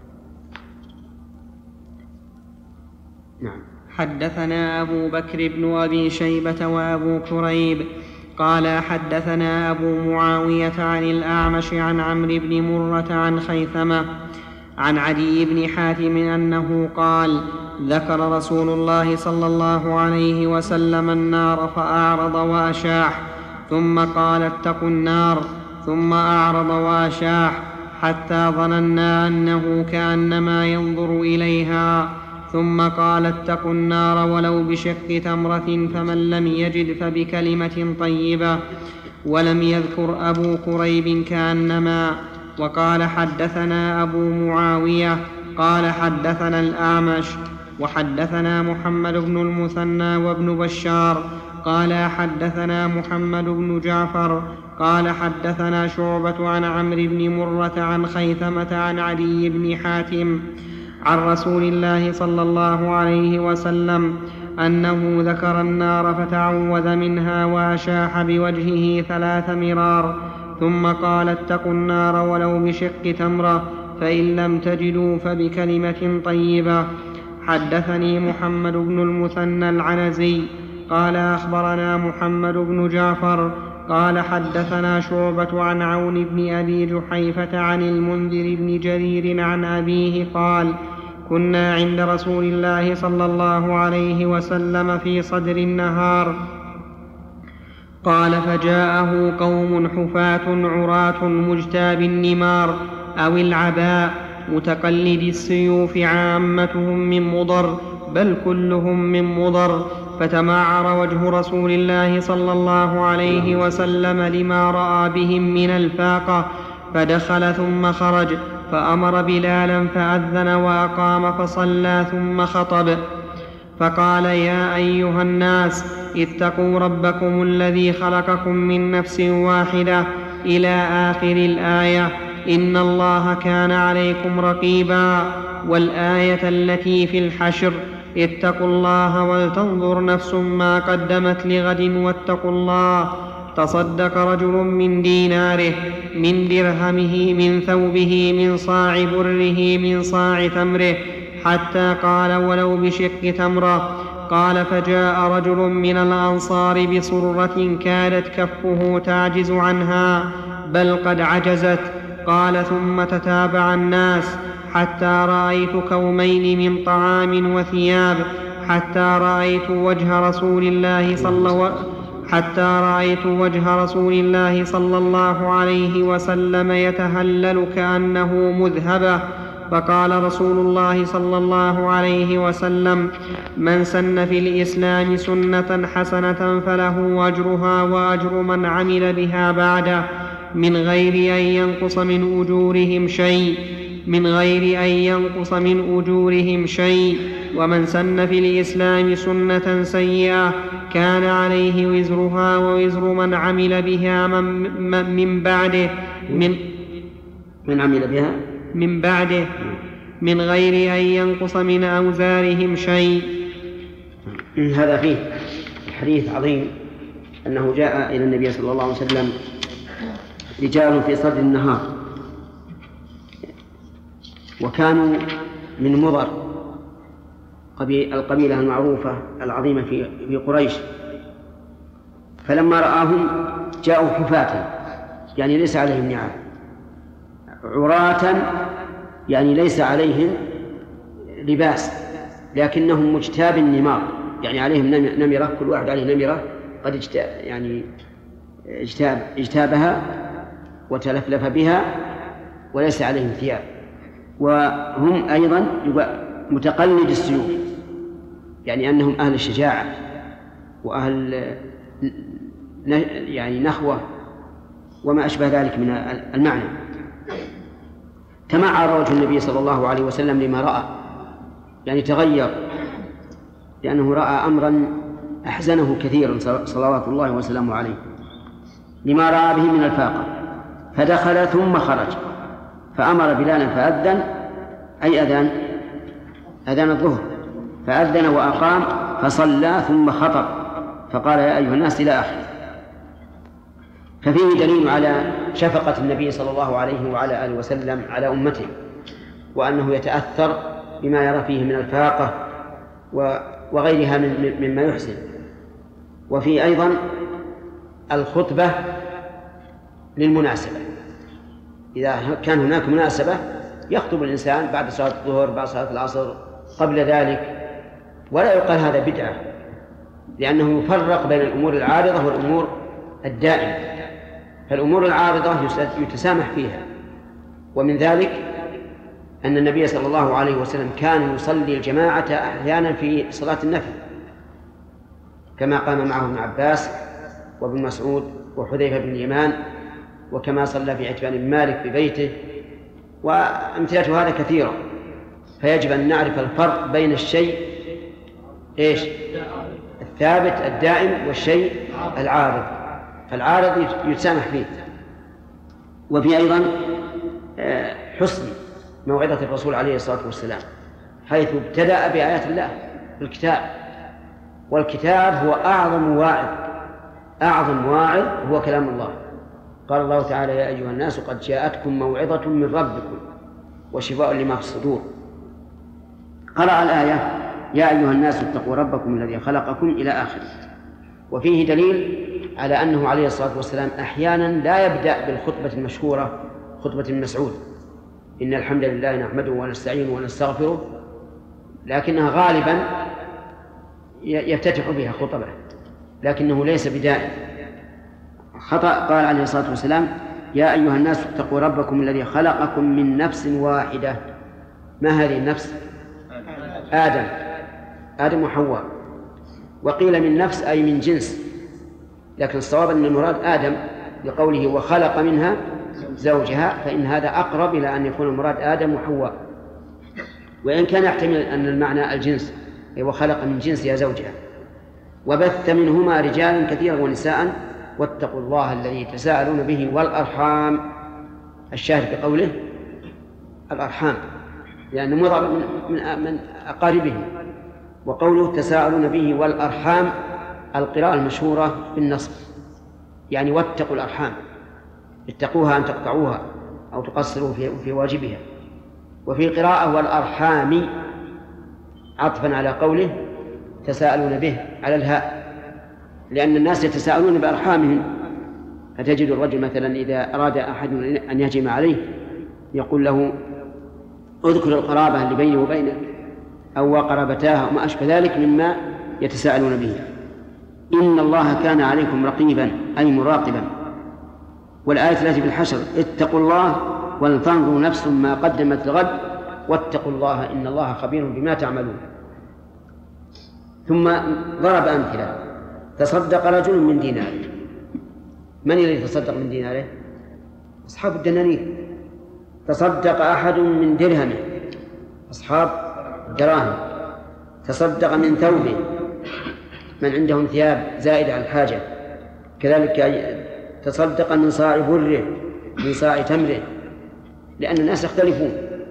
نعم. حدثنا أبو بكر بن أبي شيبة وأبو كريب قال حدثنا أبو معاوية عن الأعمش عن عمرو بن مرة عن خيثمة عن عدي بن حاتم أنه قال: ذكر رسول الله صلى الله عليه وسلم النار فأعرض وأشاح، ثم قال: اتقوا النار، ثم أعرض وأشاح، حتى ظننا أنه كأنما ينظر إليها، ثم قال اتقوا النار ولو بشق تمرة فمن لم يجد فبكلمة طيبة. ولم يذكر أبو كريب كأنما. وقال حدثنا أبو معاوية قال حدثنا الأعمش وحدثنا محمد بن المثنى وابن بشار قال حدثنا محمد بن جعفر قال حدثنا شعبة عن عمرو بن مرة عن خيثمة عن عدي بن حاتم عن رسول الله صلى الله عليه وسلم أنه ذكر النار فتعوذ منها وأشاح بوجهه ثلاث مرار ثم قال اتقوا النار ولو بشق تمرة فإن لم تجدوا فبكلمة طيبة. حدثني محمد بن المثنى العنزي قال أخبرنا محمد بن جعفر قال حدثنا شعبة عن عون بن أبي جحيفة عن المنذر بن جرير عن أبيه قال كنا عند رسول الله صلى الله عليه وسلم في صدر النهار قال فجاءه قوم حفاة عراة مجتاب النمار أو العباء متقلد السيوف عامتهم من مضر بل كلهم من مضر فتمعر وجه رسول الله صلى الله عليه وسلم لما رأى بهم من الفاقة فدخل ثم خرج فأمر بلالا فأذن وأقام فصلى ثم خطب فقال يا أيها الناس اتقوا ربكم الذي خلقكم من نفس واحدة إلى آخر الآية إن الله كان عليكم رقيبا. والآية التي في الحشر اتقوا الله ولتنظر نفس ما قدمت لغد واتقوا الله. تصدق رجل من ديناره من درهمه من ثوبه من صاع بره من صاع تمره حتى قال ولو بشق تمرة. قال فجاء رجل من الأنصار بصرة كادت كفه تعجز عنها بل قد عجزت. قال ثم تتابع الناس حتى رأيت كومين من طعام وثياب حتى رأيت وجه رسول الله صلى حتى رأيت وجه رسول الله صلى الله عليه وسلم يتهلل كأنه مذهبة. فقال رسول الله صلى الله عليه وسلم من سن في الإسلام سنة حسنة فله أجرها وأجر من عمل بها بعده من غير أن ينقص من أجورهم شيء من غير أن ينقص من أجورهم شيء ومن سن في الإسلام سنة سيئة كان عليه وزرها ووزر من عمل بها من, من بعده من, من عمل بها من بعده من غير أن ينقص من أوزارهم شيء. هذا فيه حديث عظيم أنه جاء إلى النبي صلى الله عليه وسلم رجال في صدر النهار وكانوا من مضر القبيلة المعروفة العظيمة في قريش. فلما رآهم جاءوا حفاة يعني ليس عليهم نعال عراة يعني ليس عليهم لباس لكنهم مجتاب النمار يعني عليهم نمرة كل واحد عليه نمرة قد اجتاب يعني اجتاب اجتابها وتلفلف بها وليس عليهم ثياب. وهم أيضا متقلد السيوف يعني أنهم أهل الشجاعة وأهل يعني نخوة وما أشبه ذلك من المعنى. تمعر وجه النبي صلى الله عليه وسلم لما رأى يعني تغير لأنه رأى أمرا أحزنه كثيرا صلوات الله وسلامه عليه لما رأى به من الفاقة فدخل ثم خرج فأمر بلالا فأذن أي أذان أذان الظهر فأذن وأقام فصلى ثم خطب فقال يا أيها الناس إلى آخره. ففيه دليل على شفقة النبي صلى الله عليه وعلى آله وسلم على أمته وأنه يتأثر بما يرى فيه من الفاقة وغيرها مما يحسن. وفي أيضا الخطبة للمناسبة إذا كان هناك مناسبة يخطب الإنسان بعد صلاة الظهر بعد صلاة العصر قبل ذلك ولا يقال هذا بدعة لأنه يفرق بين الأمور العارضة والأمور الدائمة. فالأمور العارضة يتسامح فيها ومن ذلك أن النبي صلى الله عليه وسلم كان يصلي الجماعة أحيانا في صلاة النفل، كما قام معه ابن عباس وابن مسعود وحذيفة بن اليمان، وكما صلى في عتبان بن مالك ببيته، وأمثلة هذا كثيرة. فيجب أن نعرف الفرق بين الشيء إيش؟ الثابت الدائم والشيء العارض. فالعارض يتسامح فيه. وفي أيضا حسن موعظة الرسول عليه الصلاة والسلام، حيث ابتدأ بآيات الله في الكتاب، والكتاب هو أعظم واعظ، أعظم واعظ هو كلام الله. قال الله تعالى: يا أيها الناس قد جاءتكم موعظة من ربكم وشفاء لما في الصدور. قرأ الآية: يا أيها الناس اتقوا ربكم الذي خلقكم إلى آخره. وفيه دليل على أنه عليه الصلاة والسلام أحيانا لا يبدأ بالخطبة المشهورة خطبة ابن مسعود: إن الحمد لله نحمده ونستعينه ونستغفره، لكنها غالبا يفتتح بها خطبه، لكنه ليس بدائم. خطأ. قال عليه الصلاة والسلام: يا أيها الناس اتقوا ربكم الذي خلقكم من نفس واحدة. ما هذه النفس؟ آدم آدم وحواء. وقيل من نفس أي من جنس، لكن الصواب أن المراد آدم لقوله وخلق منها زوجها، فإن هذا أقرب إلى أن يكون المراد آدم وحواء، وإن كان يحتمل أن المعنى الجنس، أي وخلق من جنسها زوجها. وبث منهما رجالا كثيرا ونساء واتقوا الله الذي تساءلون به والأرحام. الشاهد بقوله الأرحام لأنه مضر من, من, من أقاربهم. وقوله تساءلون به والأرحام القراءة المشهورة بالنصب، يعني واتقوا الأرحام، اتقوها أن تقطعوها أو تقصروا في, في واجبها. وفي قراءة والأرحام عطفا على قوله تساءلون به على الهاء، لأن الناس يتساءلون بأرحامهم. فتجد الرجل مثلا إذا أراد أحد أن يهجم عليه يقول له اذكر القرابة اللي بيني وبينك أو قرابتاها وما أشبه ذلك مما يتساءلون به. إن الله كان عليكم رقيبا أي مراقبا. والآية التي في الحشر اتقوا الله ولتنظر نفس ما قدمت لغد واتقوا الله إن الله خبير بما تعملون. ثم ضرب أمثلة: تصدق رجل من دينار. من الذي تصدق من ديناره؟ أصحاب الدنانير. تصدق أحد من درهمه، أصحاب الدراهم. تصدق من ثوبه، من عندهم ثياب زائدة عن الحاجة. كذلك تصدق من صاع بره، من صاع تمره، لأن الناس يختلفون.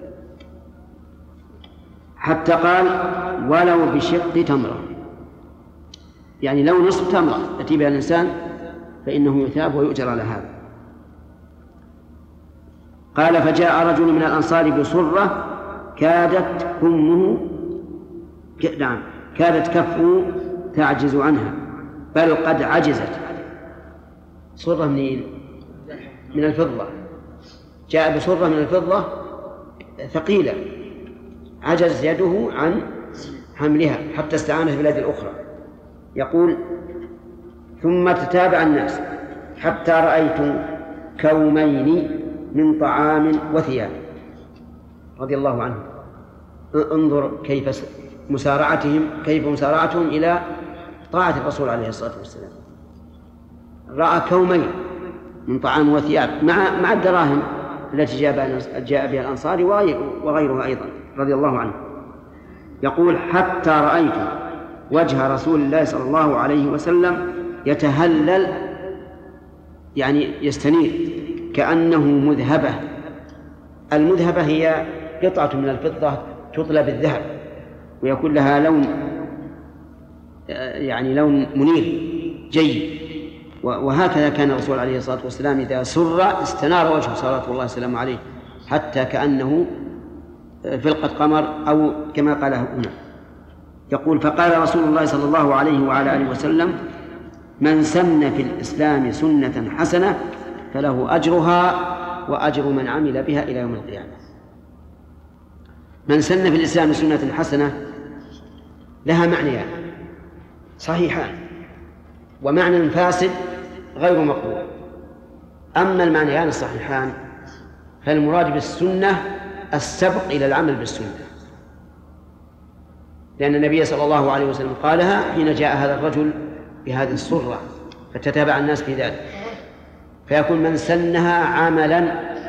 حتى قال ولو بشق تمرة، يعني لو نصف تمرة يأتي بها الإنسان فإنه يثاب ويؤجر على هذا. قال فجاء رجل من الأنصار بصرة كادت كمه نعم كادت كفه تعجز عنها بل قد عجزت. صرة من من الفضة، جاء بصرة من الفضة ثقيلة عجز يده عن حملها حتى استعانت باليد الأخرى. يقول ثم تتابع الناس حتى رأيت كومين من طعام وثياب رضي الله عنه. انظر كيف مسارعتهم كيف مسارعتهم إلى طاعة الرسول عليه الصلاة والسلام. رأى كومين من طعام وثياب مع مع الدراهم التي جاء بها الأنصار وغيرها أيضا رضي الله عنه. يقول حتى رأيت وجه رسول الله صلى الله عليه وسلم يتهلل يعني يستنير كأنه مذهبة. المذهبة هي قطعة من الفضة تطلى بالذهب ويكون لها لون يعني لون منير جيد. وهكذا كان الرسول عليه الصلاة والسلام إذا سر استنار وجهه صلوات الله وسلامه عليه حتى كأنه فلقة قمر أو كما قاله هنا. يقول فقال رسول الله صلى الله عليه وعلى آله وسلم من سن في الإسلام سنة حسنة فله أجرها وأجر من عمل بها إلى يوم القيامة. من سن في الإسلام سنة حسنة لها معنيان صحيحان ومعنى فاسد غير مقبول. أما المعنيان الصحيحان فالمراد بالسنة السبق إلى العمل بالسنة، لأن النبي صلى الله عليه وسلم قالها حين جاء هذا الرجل بهذه الصرة فتتابع الناس في ذلك، فيكون من سنها عملا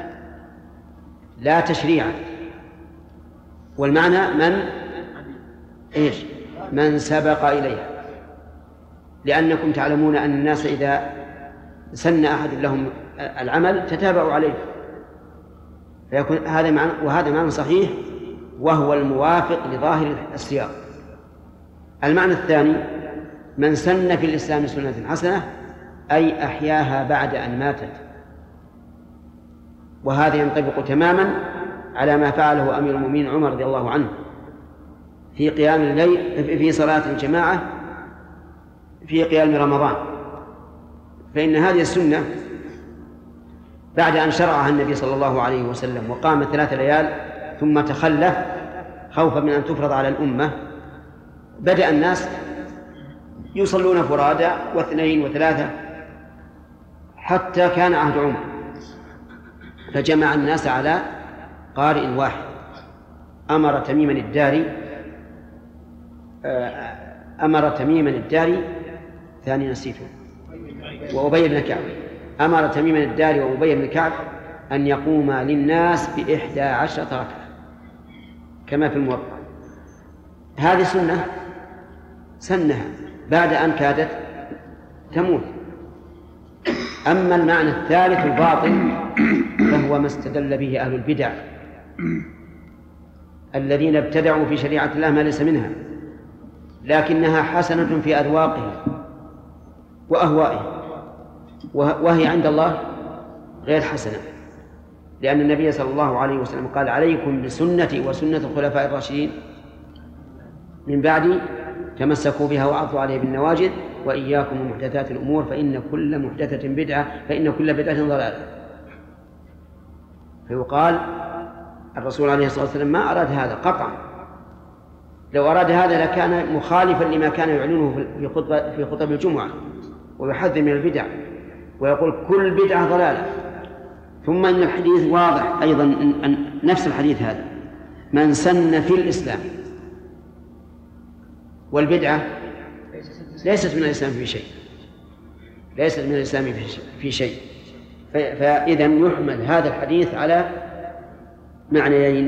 لا تشريعا. والمعنى من إيش؟ من سبق إليها، لأنكم تعلمون أن الناس إذا سن أحد لهم العمل تتابعوا عليه، فيكون هذا معنى، وهذا معنى صحيح وهو الموافق لظاهر السياق. المعنى الثاني من سن في الإسلام سنة حسنة أي أحياها بعد أن ماتت، وهذا ينطبق تماما على ما فعله أمير المؤمنين عمر رضي الله عنه في قيام الليل في صلاة الجماعة في قيام رمضان، فإن هذه السنة بعد أن شرعها النبي صلى الله عليه وسلم وقام ثلاث ليال ثم تخلف خوفا من أن تفرض على الأمة، بدأ الناس يصلون فرادى واثنين وثلاثة حتى كان عهد عمر، فجمع الناس على قارئ واحد. أمر تميما الداري أمر تميما الداري ثاني نسيته وأبي بن كعب أمر تميما الداري وأبي بن كعب أن يقوما للناس بإحدى عشرة ركعة كما في الموطأ. هذه سنة سنها بعد أن كادت تموت. أما المعنى الثالث الباطل فهو ما استدل به أهل البدع الذين ابتدعوا في شريعة الله ما ليس منها، لكنها حسنة في أذواقهم وأهوائهم، وهي عند الله غير حسنة، لأن النبي صلى الله عليه وسلم قال عليكم بسنتي وسنة الخلفاء الراشدين من بعدي تمسكوا بها وعضوا عليها بالنواجذ وإياكم ومحدثات الأمور فإن كل محدثة بدعة فإن كل بدعة ضلالة. فيقال الرسول عليه الصلاة والسلام ما أراد هذا قطعا، لو أراد هذا لكان مخالفا لما كان يعلنه في خطبة في خطب الجمعة ويحذر من البدع ويقول كل بدعة ضلالة. ثم إن الحديث واضح أيضا أن نفس الحديث هذا من سن في الإسلام، والبدعة ليست من الإسلام في شيء ليست من الإسلام في شيء فإذا يحمل هذا الحديث على معنيين،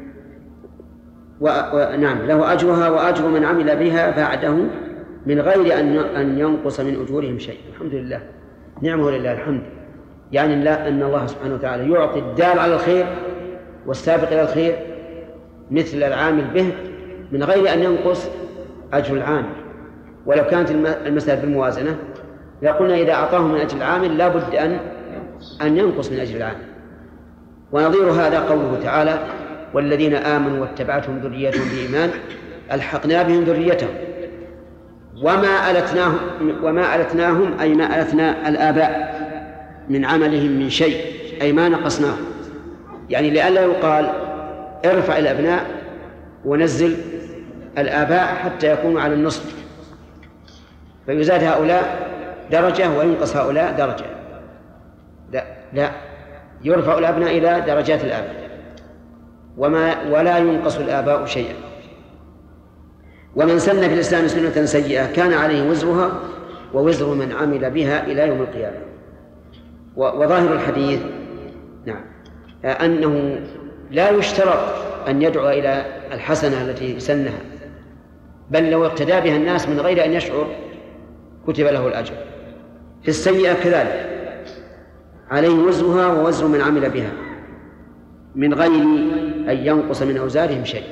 ونعم له أجرها وأجر من عمل بها بعده من غير أن ينقص من أجورهم شيء. الحمد لله، نعمه لله الحمد. يعني لا أن الله سبحانه وتعالى يعطي الدال على الخير والسابق إلى الخير مثل العامل به من غير أن ينقص أجر العامل. ولو كانت المسألة بالموازنة لقلنا إذا أعطاه من أجر العامل لا بد أن أن ينقص من أجر العامل. ونظير هذا قوله تعالى والذين آمنوا واتبعتهم ذريتهم بإيمان ألحقنا بهم ذريتهم وما ألتناهم وما ألتناهم أي ما ألتنا الآباء من عملهم من شيء، أي ما نقصناهم. يعني لئلا يقال ارفع الأبناء ونزل الآباء حتى يكونوا على النصف فيزاد هؤلاء درجة وينقص هؤلاء درجة، لا لا يرفع الأبناء إلى درجات الآباء وما ولا ينقص الآباء شيئا. ومن سن في الإسلام سنة سيئة كان عليه وزرها ووزر من عمل بها إلى يوم القيامة. وظاهر الحديث نعم أنه لا يشترط أن يدعو إلى الحسنة التي سنها، بل لو اقتدى بها الناس من غير أن يشعر كتب له الأجر. في السيئة كذلك عليه وزرها ووزر من عمل بها من غير أن ينقص من أوزارهم شيء.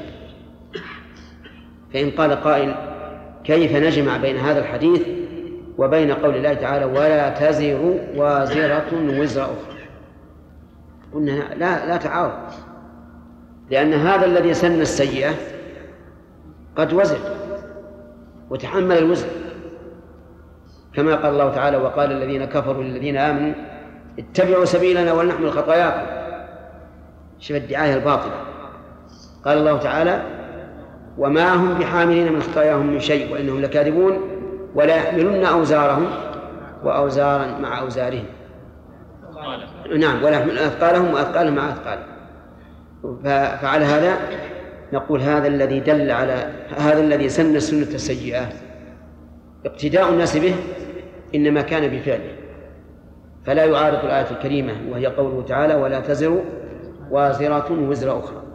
فإن قال قائل كيف نجمع بين هذا الحديث وبين قول الله تعالى ولا تزر وازرة وزر أخرى؟ قلنا لا لا تعارض، لأن هذا الذي سن السيئة قد وزر وتحمل الوزر، كما قال الله تعالى وقال الذين كفروا للذين آمنوا اتبعوا سبيلنا ولنحمل خطاياكم. شوف الدعاية الباطلة. قال الله تعالى وما هم بحاملين من خطاياهم من شيء وإنهم لكاذبون ولا يحملن أوزارهم وأوزارا مع أوزارهم. نعم ولا يحملن أثقالهم وأثقالهم مع أثقالهم. فعلى هذا نقول هذا الذي دل على هذا الذي سن السنة السيئة اقتداء الناس به إنما كان بفعله، فلا يعارض الآية الكريمة وهي قوله تعالى ولا تزر وازرة وزر أخرى.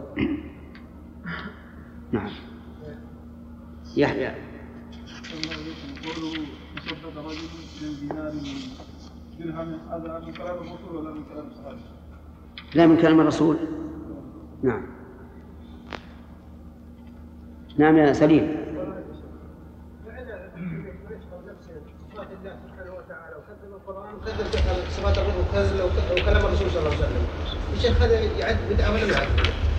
نعم. يحيى قوله تصدق رجل من دينار درهم، هذا من كلام الرسول ولا من كلام الصحابة؟ لا، من كلام الرسول. نعم نعم يا سليم. وكذب صفات الرسول وكلام الرسول صلى الله عليه وسلم، الشيخ هذا يعد بدعة ولا لا يعد؟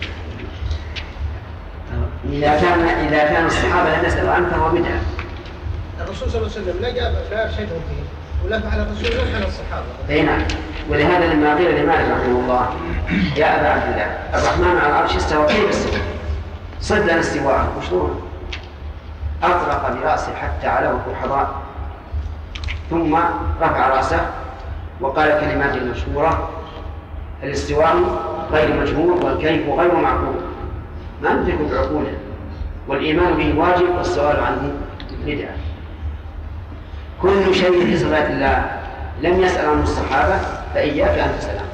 إذا كان إذا كان الصحابة لم يسألوا عنه فهو بدعة. الرسول صلى الله عليه وسلم لا جاب لا أرشدهم فيه ولا فعل الرسول ولا فعل الصحابة. أي نعم. ولهذا لما قيل لمالك رحمه الله يا أبا عبد الله الرحمن على العرش استوى كيف استوى؟ صد لنا استواءه وشلون؟ أطرق برأسه حتى علوه الحضاء ثم رفع رأسه وقال كلمات مشهورة: الاستواء غير مجهول والكيف غير معقول، ما ندرك بعقوله، والإيمان به واجب والسؤال عنه بدعة. كل شيء في صفات الله لم يسأل عنه الصحابة فإياك أن تسأل عنه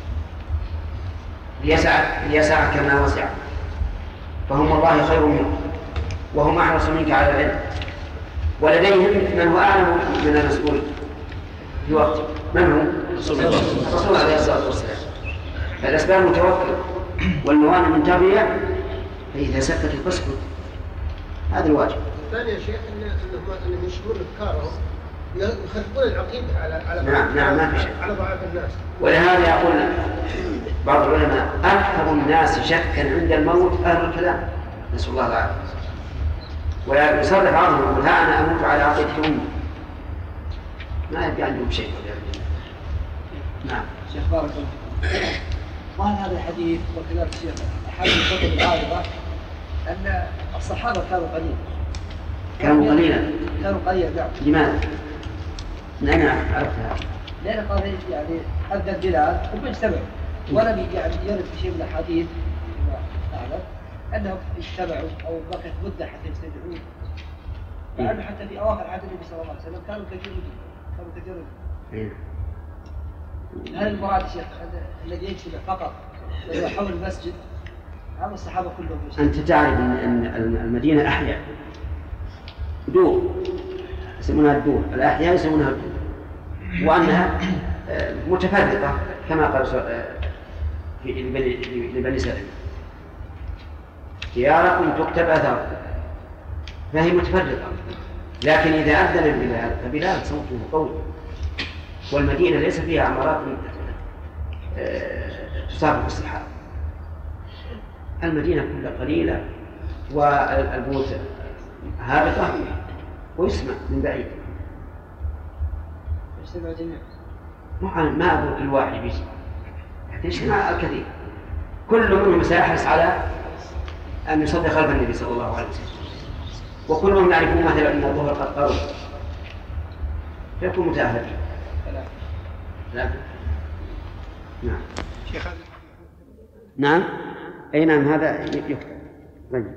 ليسعك, ليسعك كما وسع، فهم الله خير منك وهم أحرص منك على العلم، ولديهم من هو أعلم من المسؤول في وقته. من هو؟ الرسول عليه الصلاة والسلام. فالأسباب متوكل والموانع منتبهة، فإذا سكت فاسكت، هذا الواجب. الثاني يا شيخ أنهم يشمون أفكارهم يخربون العقيدة على على نعم نعم ما في شك على ضعاف الناس. ولهذا يقول بعض العلماء أكثر الناس شكا عند الموت أهل الكلام، نسأل الله العافية. ويصرف بعضهم يقول ها أنا أموت على عقيدة أمي، ما يبقى عندهم شيء. نعم. شيخ بارك الله فيك. ظاهر هذا الحديث وكذلك الشيخ أحاديث الكتب العارضة أن الصحابة كانوا قليلا. كانوا قليلا. كانوا قليلا نعم. لماذا؟ نعم عرفتها. لأن قال يعني أدى البلاد وبيجتمعوا، ولم يعني يرد في شيء من الحديث فيما أعلم أنهم اجتمعوا أو بقت مدة حتى يستمعون، لأنه حتى في أواخر عهد النبي صلى الله عليه وسلم كانوا كثيرين كانوا كثيرين. هل المراد الشيخ الذي يجتمع فقط حول المسجد هذا الصحابة كلهم؟ أنت تعرف أن المدينة أحياء دور يسمونها الدور، الأحياء يسمونها الدور، وأنها متفرقة كما قال في لبني سلمة دياركم تكتب أثركم، فهي متفرقة. لكن إذا أذن البلاد فبلاد صوته قوي، والمدينة ليس فيها عمارات تسابق الصحابة، المدينة كلها قليلة والبيوت هابطة ويسمع من بعيد. يجتمع جميعا. ما أقول كل واحد يجي، حتى يجتمع الكثير، كل منهم سيحرص على أن يصلي خلف النبي صلى الله عليه وسلم، وكلهم يعرفون مثلا أن الظهر قد قرب فيكون متأهل. لا. نعم. نعم. أي نعم هذا يكتب. طيب.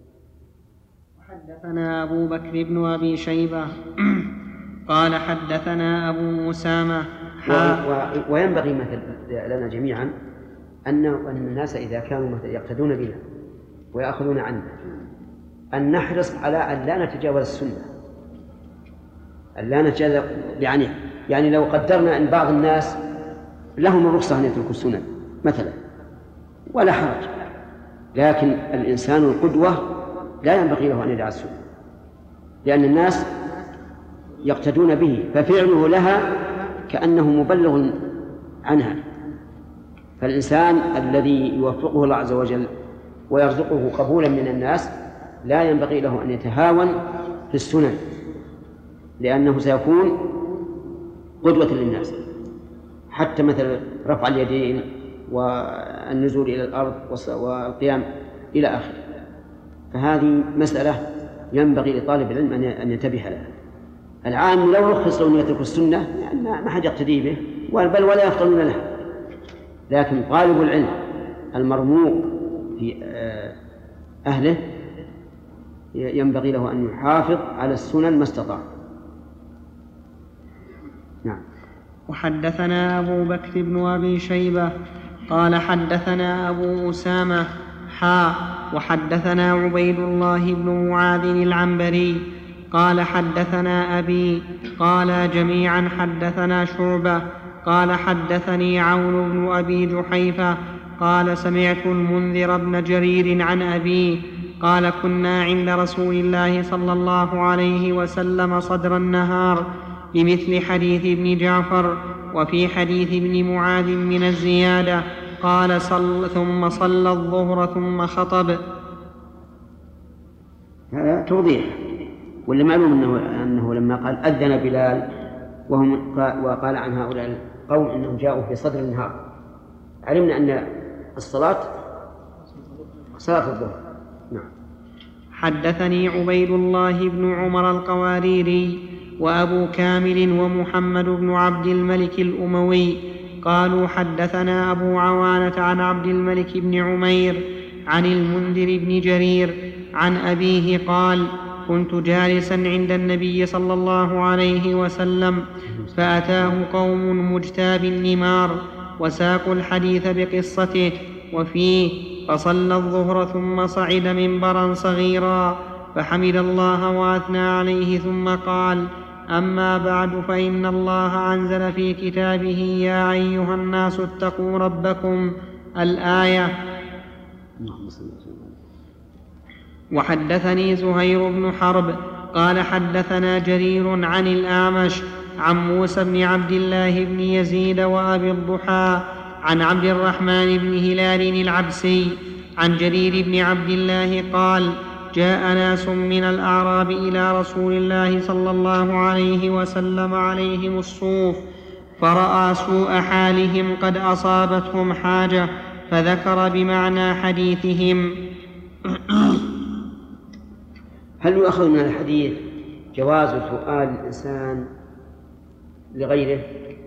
حدثنا أبو بكر بن أبي شيبة قال حدثنا أبو أسامة و... و... وينبغي مثل لنا جميعا أن الناس إذا كانوا مثل يقتدون بنا ويأخذون عنا أن نحرص على أن لا نتجاوز السنة، أن لا نتجاوز يعني يعني لو قدرنا أن بعض الناس لهم الرخصة أن يتركوا السنة مثلا ولا حرج، لكن الإنسان القدوة لا ينبغي له أن يدع السنة، لأن الناس يقتدون به ففعله لها كأنه مبلغ عنها. فالإنسان الذي يوفقه الله عز وجل ويرزقه قبولا من الناس لا ينبغي له أن يتهاون في السنن، لأنه سيكون قدوة للناس، حتى مثل رفع اليدين والنزول إلى الأرض والقيام إلى آخره. فهذه مسألة ينبغي لطالب العلم أن ينتبه لها. العام لو رخص له أن يترك السنة يعني ما حد يقتدي به بل ولا يفطنون لها، لكن طالب العلم المرموق في أهله ينبغي له أن يحافظ على السنن ما استطاع. نعم. وحدثنا أبو بكر بن أبي شيبة قال حدثنا أبو أسامة حا وحدثنا عبيد الله بن معاذ العنبري قال حدثنا أبي قال جميعا حدثنا شعبة قال حدثني عون بن أبي جحيفة قال سمعت المنذر بن جرير عن أبيه قال كنا عند رسول الله صلى الله عليه وسلم صدر النهار بمثل حديث ابن جعفر وفي حديث ابن معاذ من الزيادة قال صل ثم صلى الظهر ثم خطب. هذا توضيح، واللي معلوم أنه, أنه لما قال أذن بلال وهم وقال عن هؤلاء القوم أنهم جاءوا في صدر النهار علمنا أن الصلاة صلاة الظهر. نعم. حدثني عبيد الله بن عمر القواريري وأبو كامل ومحمد بن عبد الملك الأموي قالوا حدثنا أبو عوانة عن عبد الملك بن عمير عن المنذر بن جرير عن أبيه قال كنت جالسا عند النبي صلى الله عليه وسلم فأتاه قوم مجتاب النمار وساقوا الحديث بقصته وفيه فصلى الظهر ثم صعد منبرا صغيرا فحمد الله وأثنى عليه ثم قال أما بعد فإن الله أنزل في كتابه يا أيها الناس اتقوا ربكم الآية. وحدثني زهير بن حرب قال حدثنا جرير عن الأعمش عن موسى بن عبد الله بن يزيد وأبي الضحى عن عبد الرحمن بن هلال العبسي عن جرير بن عبد الله قال جاء ناس من الأعراب إلى رسول الله صلى الله عليه وسلم عليهم الصوف فرأى سوء حالهم قد أصابتهم حاجة فذكر بمعنى حديثهم. هل يؤخذ من الحديث جواز سؤال الإنسان لغيره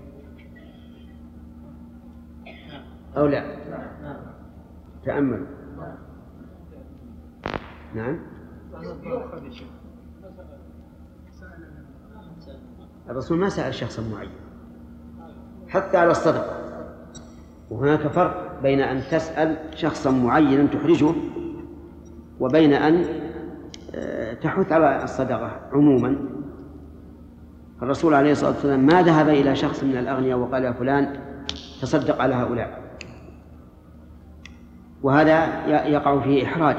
أو لا؟ تأمل. نعم. الرسول ما سأل شخصا معين حتى على الصدقة، وهناك فرق بين أن تسأل شخصا معينا تحرجه وبين أن تحث على الصدقة عموما. الرسول عليه الصلاة والسلام ما ذهب إلى شخص من الأغنياء وقال يا فلان تصدق على هؤلاء، وهذا يقع فيه إحراج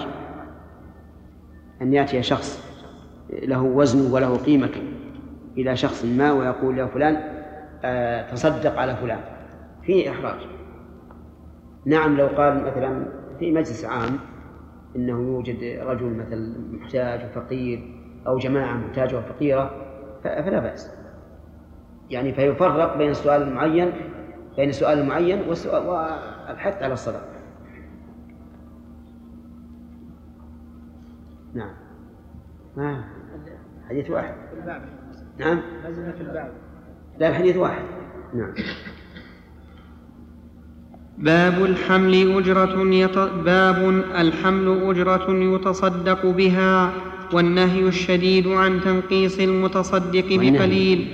أن يأتي شخص له وزن وله قيمة إلى شخص ما ويقول يا فلان تصدق على فلان، فيه إحراج. نعم لو قال مثلا في مجلس عام إنه يوجد رجل مثل محتاج وفقير أو جماعة محتاجة وفقيرة فلا بأس، يعني فيفرق بين السؤال المعين بين السؤال المعين والحث على الصدقة. نعم. ما حديث واحد. نعم. لا الحديث واحد. نعم. باب الحمل أجرة يط... باب الحمل أجرة يتصدق بها والنهي الشديد عن تنقيص المتصدق بقليل.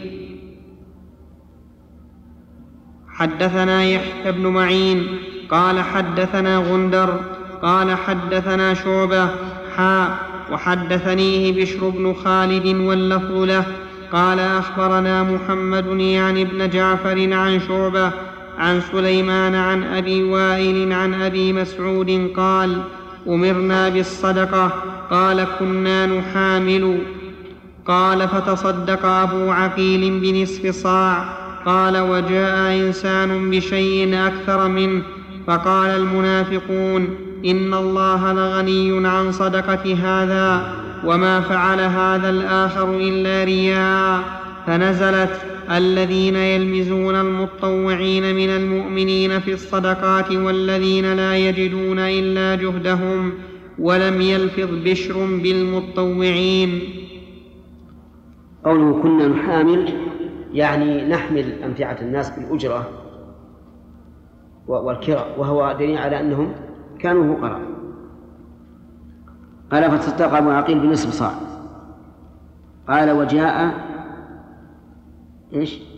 حدثنا يحيى بن معين قال حدثنا غندر قال حدثنا شعبة حا وحدثنيه بشر بن خالد واللفظ له قال أخبرنا محمد يعني ابن جعفر عن شعبة عن سليمان عن أبي وائل عن أبي مسعود قال أمرنا بالصدقة قال كنا نحامل قال فتصدق أبو عقيل بنصف صاع قال وجاء إنسان بشيء أكثر منه فقال المنافقون إن الله لغني عن صدقة هذا وما فعل هذا الآخر إلا رياء فنزلت الذين يلمزون المتطوعين من المؤمنين في الصدقات والذين لا يجدون إلا جهدهم ولم يلفظ بشر بالمتطوعين. قوله كنا نحامل يعني نحمل أمتعة الناس بالأجرة والكراء، وهو دليل على أنهم كانوا فقراء. قال فتصدق أبو عقيل بنصف صاع. قال وجاء إيش؟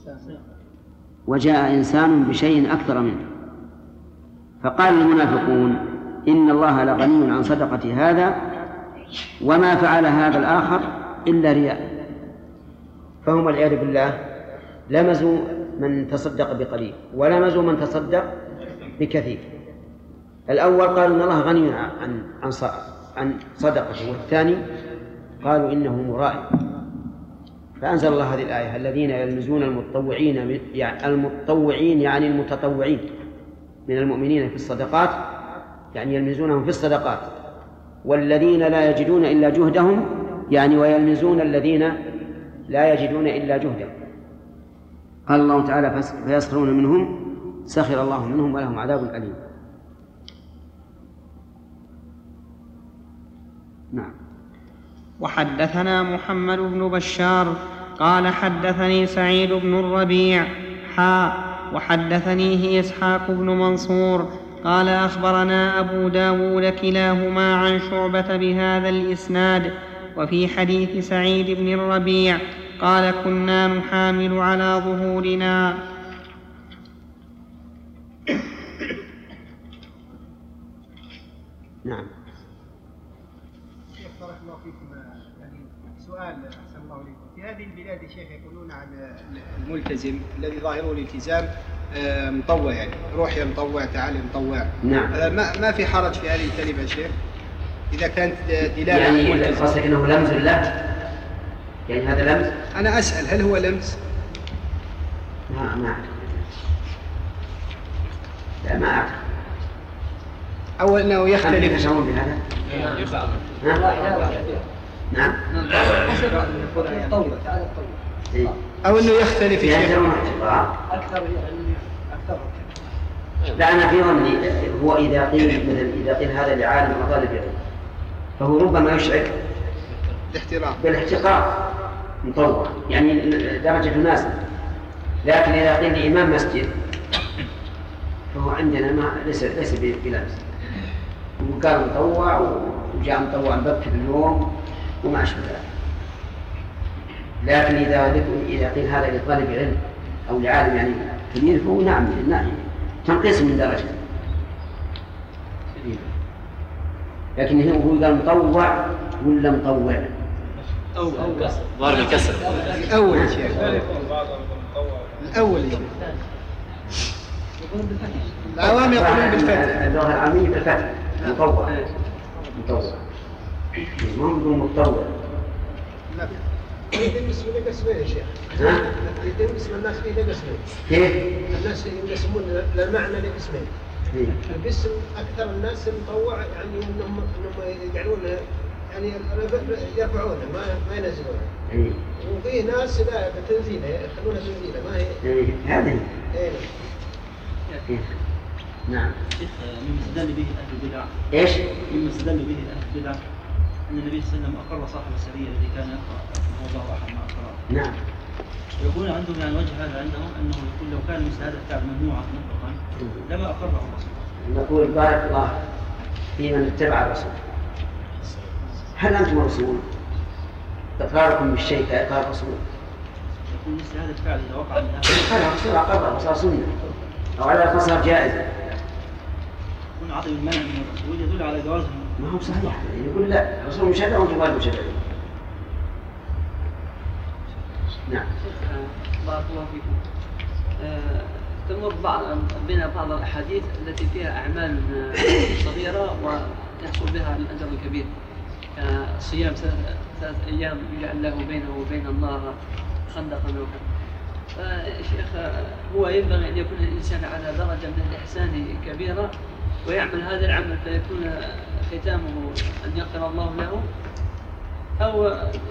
وجاء إنسان بشيء أكثر منه، فقال المنافقون إن الله لغني عن صدقة هذا وما فعل هذا الآخر إلا رياء. فهم والعياذ بالله لمزوا من تصدق بقليل ولمزوا من تصدق بكثير. الأول قالوا إن الله غني عن عن صدقته، والثاني قالوا إنه مرائي. فأنزل الله هذه الآية الذين يلمزون المتطوعين يعني المتطوعين يعني المتطوعين من المؤمنين في الصدقات، يعني يلمزونهم في الصدقات، والذين لا يجدون إلا جهدهم يعني ويلمزون الذين لا يجدون إلا جهدهم. قال الله تعالى فيسخرون منهم سخر الله منهم ولهم عذاب أليم. نعم. وحدثنا محمد بن بشار قال حدثني سعيد بن الربيع حا وحدثنيه إسحاق بن منصور قال أخبرنا أبو داود كلاهما عن شعبة بهذا الإسناد. وفي حديث سعيد بن الربيع قال كنا نحامل على ظهورنا. نعم. شيخ بارك الله فيكم، يعني سؤال أحسن الله عليكم. في هذه البلاد يا شيخ يقولون عن الملتزم الذي ظاهره الالتزام مطوع، يعني روح يا مطوع تعال يا مطوع. نعم. ما ما في حرج في هذه الكلمة يا شيخ إذا كانت دلالة يعني قصدك أنه لمز له؟ يعني هذا لمز؟ أنا أسأل هل هو لمز؟ ما ما لا ما أعتقد. أو أنه يختلف. أنت تشعرون بهذا؟ نعم. أو أنه يختلف يعني أكثر أكثر. لا أنا في ظني هو إذا قيل مثل إذا قيل هذا لعالم أو طالب علم فهو ربما يشعر بالاحترام بالاحتقار مطوع، يعني درجة مناسبة. لكن إذا قيل لإمام مسجد فهو عندنا ما ليس ليس بلمس، وقال مطوع وجاء مطوع بكر اليوم وما أشبه ذلك. لكن إذا إذا قيل هذا لطالب علم أو لعالم يعني كبير فهو نعم نعم تنقص من درجة. لكن هو قال مطوع ولا مطوع؟ أول ضارب الكسر. الأول شيء. الأول شيء. العوام يقولون بالفتح. اللغة العامية بالفتح. مطوع. مطوع. ما هو بدون مطوع. لا. يتم اسمه ده قسمين يا شيخ. ها؟ يتم اسم الناس فيه ده قسمين. كيف؟ الناس يقسمون المعنى لقسمين. القسم أكثر الناس المطوع يعني إنهم إنهم يجعلون يعني يرفعونه ما ما ينزلونه. إيه. وفيه ناس لا بتنزيله يخلونها تنزيله ما هي. إيه هذه. إيه. إيه. نعم. مما استدل به أهل البدع. إيش؟ مما استدل به أهل البدع أن النبي صلى الله عليه وسلم أقر صاحب السرية الذي كان يقرأ الله أحد مع القراءة. نعم. يقول عندهم يعني وجه هذا عندهم أنه يقول لو كان مثل هذا الكعب ممنوعا مطلقا لما أقره الرسول. نقول بارك الله في من اتبع الرسول. هل أنتم رسول؟ إقراركم بالشيء كإقرار الرسول. يقول مثل هذا الفعل إذا وقع من هذا. هذا الرسول أقره وصار سنة أو على القصر جائزة. يكون عدم المنع من الرسول يدل على جوازه. ما هو صحيح. يقول لا الرسول مشرع وأنتم غير مشرعين. نعم. بارك الله فيكم. آه، تمر بعض بنا بعض الأحاديث التي فيها أعمال صغيرة ويحصل بها الأجر الكبير، كصيام ثلاث أيام يجعل له بينه وبين النار خندقا وكذا. فشيخ هو ينبغي أن يكون الإنسان على درجة من الإحسان كبيرة ويعمل هذا العمل فيكون ختامه أن يغفر الله له، أو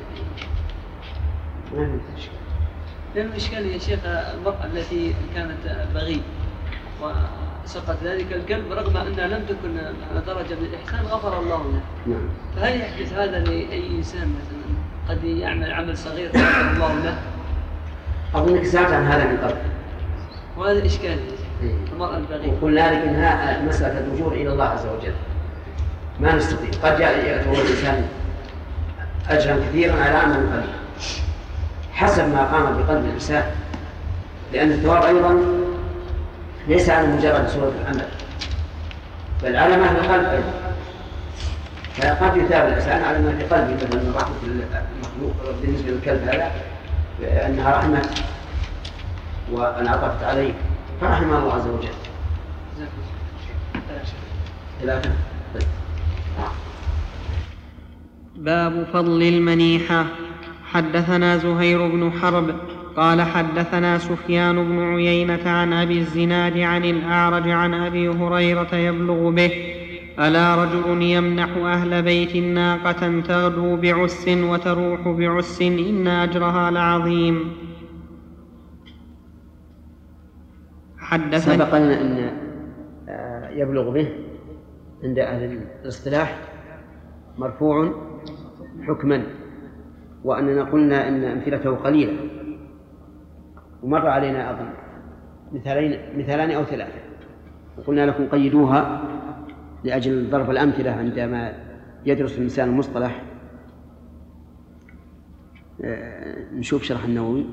لأن الإشكال يا شيخ المرأة التي كانت بغي وسقط ذلك الكلب رغم أنها لم تكن على درجة من الإحسان غفر الله له. نعم. فهل يحدث هذا لأي إنسان مثلا قد يعمل عمل صغير غفر الله له؟ أظنك سألت عن هذا من قبل. وهذا الإشكال. المرأة البغية. وقلنا لك إنها مسألة الرجوع إلى الله عز وجل، ما نستطيع. قد يأتي الإنسان أجرا كثيرا على عمل قليل حسب ما قام بقلب الإنسان، لأن الثواب أيضا ليس على مجرد صورة العمل بل على ما في القلب أيضا. فقد يثاب الإنسان على ما في قلبه، مثلا من رحمة المخلوق بالنسبة للكلب هذا أنها رحمة وأن عطفت عليه فرحم الله عز وجل. ثلاثة. باب فضل المنيحة. حدثنا زهير بن حرب قال حدثنا سفيان بن عيينة عن أبي الزناد عن الأعرج عن أبي هريرة يبلغ به: ألا رجل يمنح أهل بيت ناقة تغدو بعس وتروح بعس إن أجرها لعظيم. حدثنا سبق لنا أن يبلغ به عند أهل الاصطلاح مرفوع حكما، وأننا قلنا أن أمثلته قليلة، ومر علينا أظن مثالين مثالان أو ثلاثة، وقلنا لكم قيدوها لأجل ضرب الأمثلة عندما يدرس الإنسان المصطلح. نشوف شرح النووي.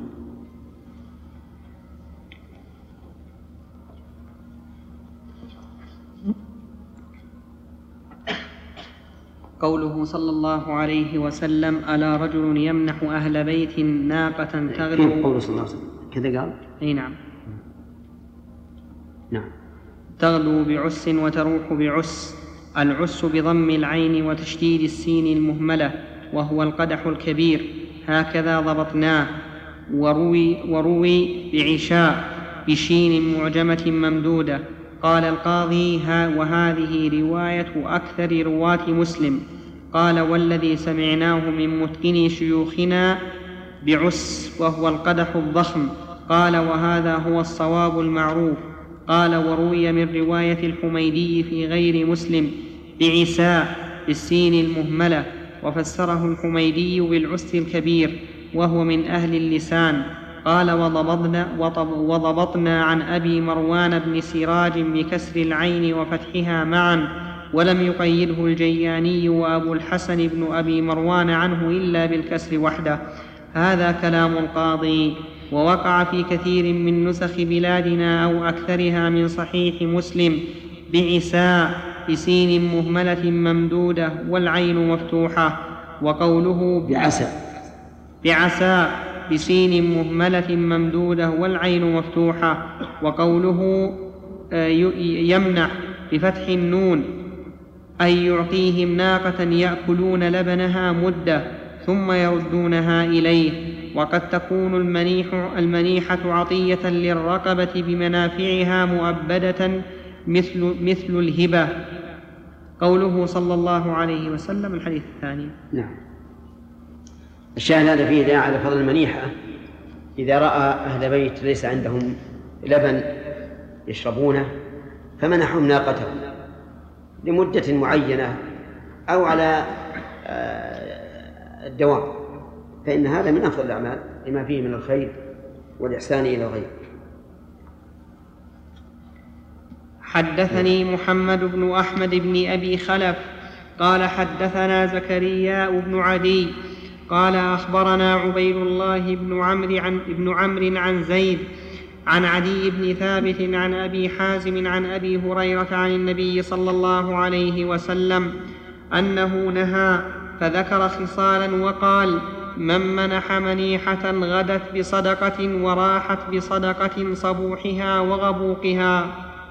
قوله صلى الله عليه وسلم: ألا رجل يمنح أهل بيت ناقة تغدو. قوله صلى الله عليه وسلم كذا قال؟ أي نعم. نعم. تغدو بعس وتروح بعس. العس بضم العين وتشديد السين المهملة، وهو القدح الكبير، هكذا ضبطناه. وروي, وروي بعشاء بشين معجمة ممدودة. قال القاضي: ها وهذه رواية أكثر رواة مسلم. قال: والذي سمعناه من متقن شيوخنا بعس، وهو القدح الضخم. قال: وهذا هو الصواب المعروف. قال: وروي من رواية الحميدي في غير مسلم بعساء بالسين المهملة، وفسره الحميدي بالعس الكبير، وهو من أهل اللسان. قال: وضبطنا, وضبطنا عن أبي مروان بن سراج بكسر العين وفتحها معا، ولم يقيده الجياني وأبو الحسن بن أبي مروان عنه إلا بالكسر وحده. هذا كلام القاضي، ووقع في كثير من نسخ بلادنا أو أكثرها من صحيح مسلم بعساء بسين مهملة ممدودة والعين مفتوحة. وقوله بعساء بعساء بسين مهملة ممدودة والعين مفتوحة. وقوله يمنح بفتح النون أي يعطيهم ناقة يأكلون لبنها مدة ثم يردونها إليه. وقد تكون المنيح المنيحة عطية للرقبة بمنافعها مؤبدة مثل, مثل الهبة. قوله صلى الله عليه وسلم. الحديث الثاني. نعم. الشاهد هذا فيه داعي على فضل المنيحة. إذا رأى أهل بيت ليس عندهم لبن يشربونه فمنحهم ناقتهم لمدة معينة أو على الدوام، فإن هذا من أفضل الأعمال لما فيه من الخير والإحسان إلى الغير. حدثني محمد بن أحمد بن أبي خلف قال حدثنا زكريا بن عدي قال أخبرنا عبيد الله بن عمرو عن, ابن عمرو عن زيد عن عدي بن ثابت عن أبي حازم عن أبي هريرة عن النبي صلى الله عليه وسلم أنه نهى فذكر خصالا وقال: من منح منيحة غدت بصدقة وراحت بصدقة صبوحها وغبوقها.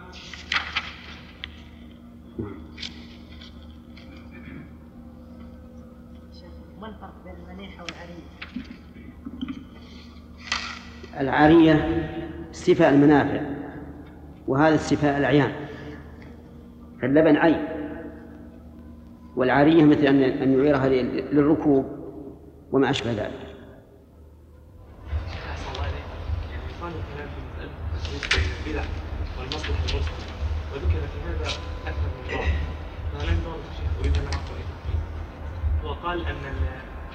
ما الفرق بين المنيحة والعرية؟ العارية استيفاء المنافع، وهذا استيفاء الأعيان، فاللبن عين، والعارية مثل أن يعيرها للركوب وما أشبه ذلك. يقال الكلام في مسألة البدع والمصلحة المرسلة، وذكر في هذا أكثر من مرة، فلم نعرف شيء أريد أن أعرف فيه. وقال أن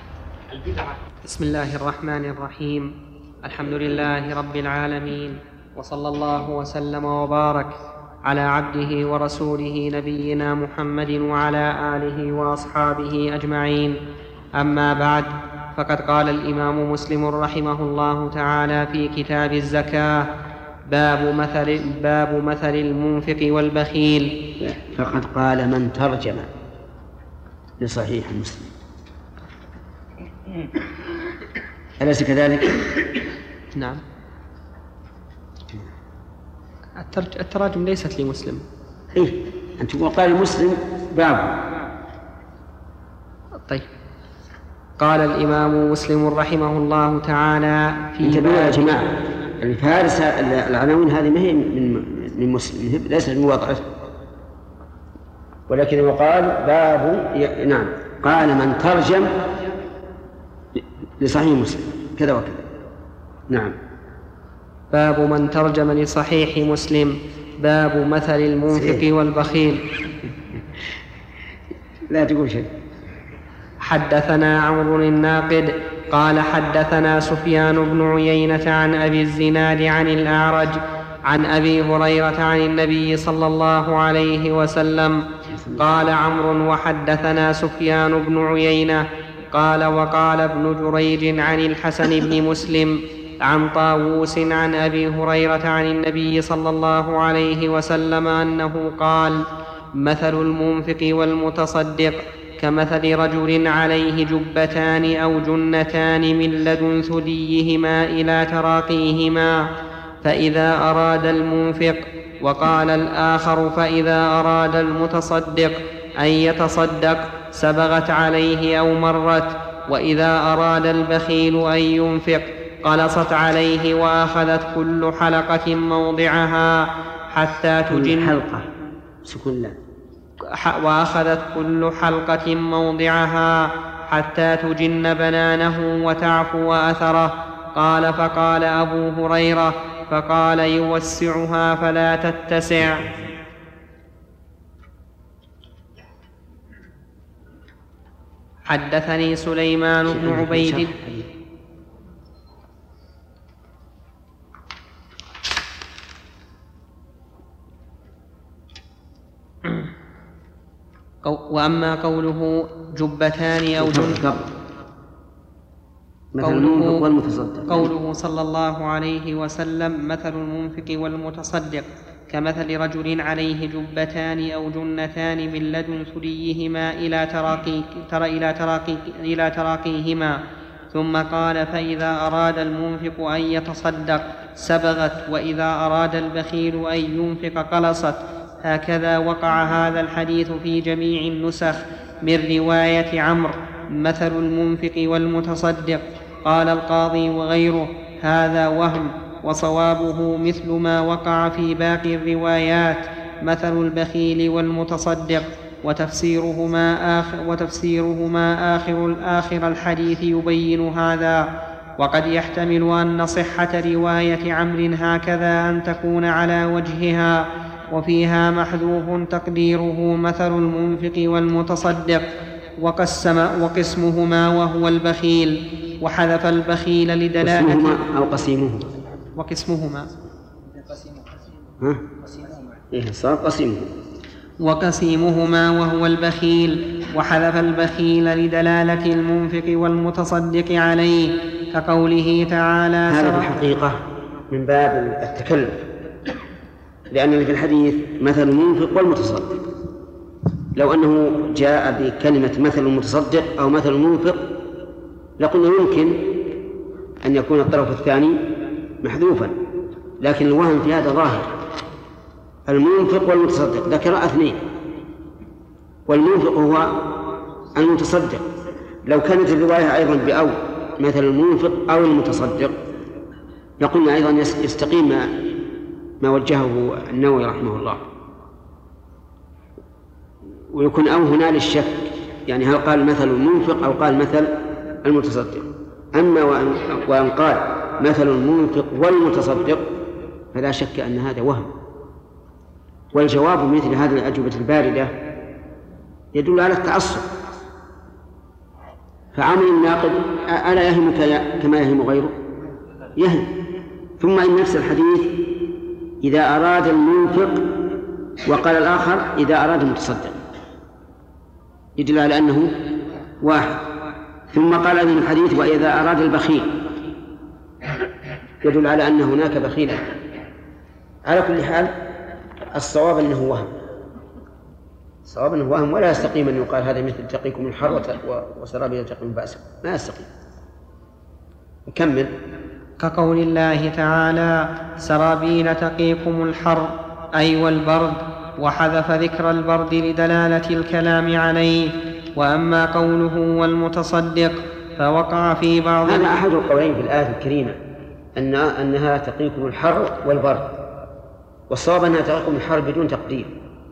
البدعة. بسم الله الرحمن الرحيم. الحمد لله رب العالمين، وصلى الله وسلم وبارك على عبده ورسوله نبينا محمد وعلى آله وأصحابه أجمعين. أما بعد، فقد قال الإمام مسلم رحمه الله تعالى في كتاب الزكاة: باب مثل, باب مثل المنفق والبخيل. فقد قال من ترجم لصحيح مسلم، أليس كذلك؟ نعم، التراجم ليست لمسلم. إيه، أنت تقول قال مسلم باب. طيب، قال الإمام مسلم رحمه الله تعالى في انتبهوا يا جماعة، الفارس العناوين هذه ما هي من من مسلم، ليست من وضعه، ولكن وقال باب ي... نعم، قال من ترجم لصحيح مسلم كذا وكذا. نعم، باب من ترجم لصحيح مسلم. باب مثل المنفق والبخيل. لا تقول شيء. حدثنا عمرو الناقد قال حدثنا سفيان بن عيينة عن أبي الزناد عن الأعرج عن أبي هريرة عن النبي صلى الله عليه وسلم قال عمرو: وحدثنا سفيان بن عيينة قال وقال ابن جريج عن الحسن بن مسلم عن طاووس عن أبي هريرة عن النبي صلى الله عليه وسلم أنه قال: مثل المنفق والمتصدق كمثل رجل عليه جبتان أو جنتان من لدن ثديهما إلى تراقيهما، فإذا أراد المنفق، وقال الآخر فإذا أراد المتصدق أن يتصدق سبغت عليه أو مرت، وإذا أراد البخيل أن ينفق قلصت عليه وأخذت كل حلقة موضعها حتى تجن حلقة سكون لا وأخذت كل حلقة موضعها حتى تجن بنانه وتعفو أثره. قال: فقال أبو هريرة: فقال يوسعها فلا تتسع. حدثني سليمان بن عبيد وأما قوله جبتان أو جن قوله, قوله صلى الله عليه وسلم: مثل المنفق والمتصدق كمثل رجل عليه جبتان أو جنتان من لدن ثديهما إلى, تراقي ترى إلى, تراقي إلى تراقيهما، ثم قال: فإذا أراد المنفق أن يتصدق سبغت، وإذا أراد البخيل أن ينفق قلصت. هكذا وقع هذا الحديث في جميع النسخ من رواية عمرو: مثل المنفق والمتصدق. قال القاضي وغيره: هذا وهم، وصوابه مثل ما وقع في باقي الروايات: مثل البخيل والمتصدق. وتفسيرهما آخر, وتفسيرهما آخر, آخر الحديث يبين هذا. وقد يحتمل أن صحة رواية عمرو هكذا أن تكون على وجهها، وفيها محذوف تقديره مثل المنفق والمتصدق، وقسم وقسمهما وهو البخيل، وحذف البخيل لدلالة أو قسيمهما وقسمهما ها؟ إيه صار قسيمهما وقسيمهما وهو البخيل، وحذف البخيل لدلالة المنفق والمتصدق عليه، كقوله تعالى: هذا في الحقيقة من باب التكلف، لأن في الحديث مثل المنفق والمتصدق، لو أنه جاء بكلمة مثل المتصدق أو مثل المنفق لقلنا يمكن أن يكون الطرف الثاني محذوفا، لكن الوهم في هذا ظاهر. المنفق والمتصدق ذكر اثنين، والمنفق هو المتصدق. لو كانت الرواية أيضا بأو مثل المنفق أو المتصدق لقلنا أيضا يستقيم ما, ما وجهه النووي رحمه الله، ويكون أو هنا للشك، يعني هل قال مثل المنفق أو قال مثل المتصدق. أما وأن قال مثل المنفق والمتصدق فلا شك أن هذا وهم، والجواب مثل هذه الأجوبة الباردة يدل على التعصب. فعمل الناقد ألا يهمك كما يهم غيره؟ يهم. ثم إن نفس الحديث إذا أراد المنفق، وقال الآخر إذا أراد المتصدق، يدل على أنه واحد. ثم قال ابن الحديث وإذا أراد البخيل، يدل على أن هناك بخيلا. على كل حال الصواب أنه وهم، الصواب أنه وهم، ولا يستقيم أن يقال هذا مثل تقيكم الحر وسرابيل تقيكم بأسا، لا يستقيم. نكمل. كقول الله تعالى سرابيل تقيكم الحر أي والبرد، وحذف ذكر البرد لدلالة الكلام عليه. وأما قوله والمتصدق فوقع في بعض، هذا أحد القولين في الآية الكريمة أن أنها تقيكم الحر والبرد، والصواب أنها تقيكم الحر بدون تقدير،